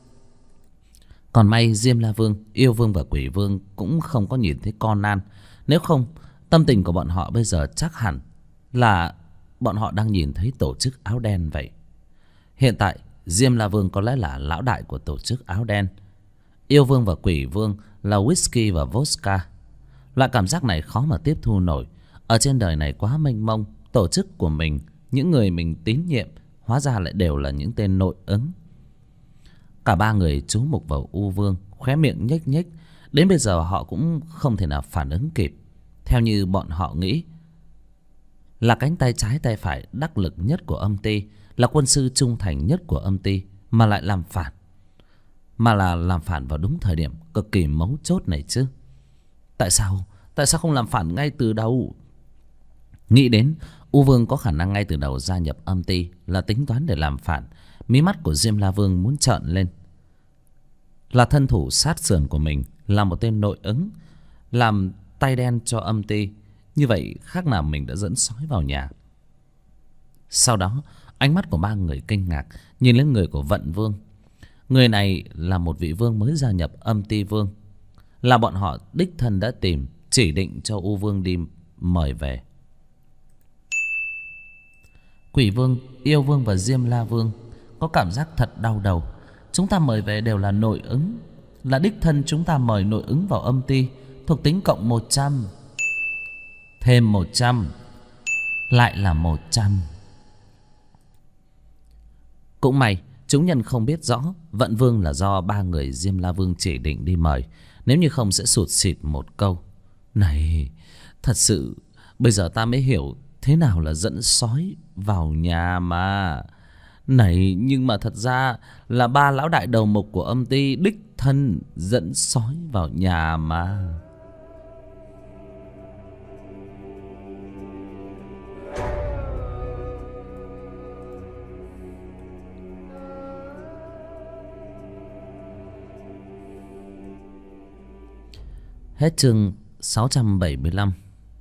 Còn may Diêm La Vương, Yêu Vương và Quỷ Vương cũng không có nhìn thấy Conan. Nếu không, tâm tình của bọn họ bây giờ chắc hẳn là bọn họ đang nhìn thấy tổ chức áo đen vậy. Hiện tại Diêm La Vương có lẽ là lão đại của tổ chức áo đen. Yêu Vương và Quỷ Vương là whisky và vodka. Loại cảm giác này khó mà tiếp thu nổi. Ở trên đời này quá mênh mông, tổ chức của mình, những người mình tín nhiệm, hóa ra lại đều là những tên nội ứng. Cả ba người chú mục vào U Vương, khóe miệng nhếch nhếch. Đến bây giờ họ cũng không thể nào phản ứng kịp. Theo như bọn họ nghĩ, là cánh tay trái tay phải đắc lực nhất của âm ty, là quân sư trung thành nhất của âm ty, mà lại làm phản. Mà là làm phản vào đúng thời điểm cực kỳ mấu chốt này chứ. Tại sao không làm phản ngay từ đầu? Nghĩ đến U Vương có khả năng ngay từ đầu gia nhập âm ty là tính toán để làm phản, mí mắt của Diêm La Vương muốn trợn lên. Là thân thủ sát sườn của mình, là một tên nội ứng, làm tay đen cho âm ty, như vậy khác nào mình đã dẫn sói vào nhà. Sau đó ánh mắt của ba người kinh ngạc nhìn lên người của Vận Vương. Người này là một vị vương mới gia nhập âm ty vương, là bọn họ đích thân đã tìm, chỉ định cho U Vương đi mời về. Quỷ Vương, Yêu Vương và Diêm La Vương có cảm giác thật đau đầu. Chúng ta mời về đều là nội ứng, là đích thân chúng ta mời nội ứng vào âm ty. Thuộc tính cộng 100, thêm 100, lại là 100. Cũng may chúng nhân không biết rõ Vận Vương là do ba người Diêm La Vương chỉ định đi mời. Nếu như không sẽ sụt sịt một câu: này, thật sự bây giờ ta mới hiểu thế nào là dẫn sói vào nhà mà. Này, nhưng mà thật ra là ba lão đại đầu mục của âm ty đích thân dẫn sói vào nhà mà. Hết chương 675.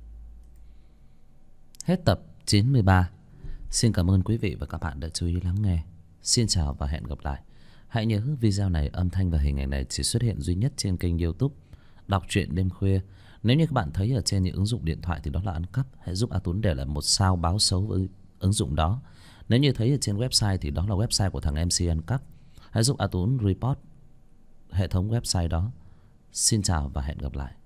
Hết tập 93. Xin cảm ơn quý vị và các bạn đã chú ý lắng nghe. Xin chào và hẹn gặp lại. Hãy nhớ video này, âm thanh và hình ảnh này chỉ xuất hiện duy nhất trên kênh YouTube Đọc truyện đêm khuya. Nếu như các bạn thấy ở trên những ứng dụng điện thoại thì đó là ăn cắp, hãy giúp A Tún để lại một sao báo xấu với ứng dụng đó. Nếu như thấy ở trên website thì đó là website của thằng MC ăn cắp, hãy giúp A Tún report hệ thống website đó. Xin chào và hẹn gặp lại.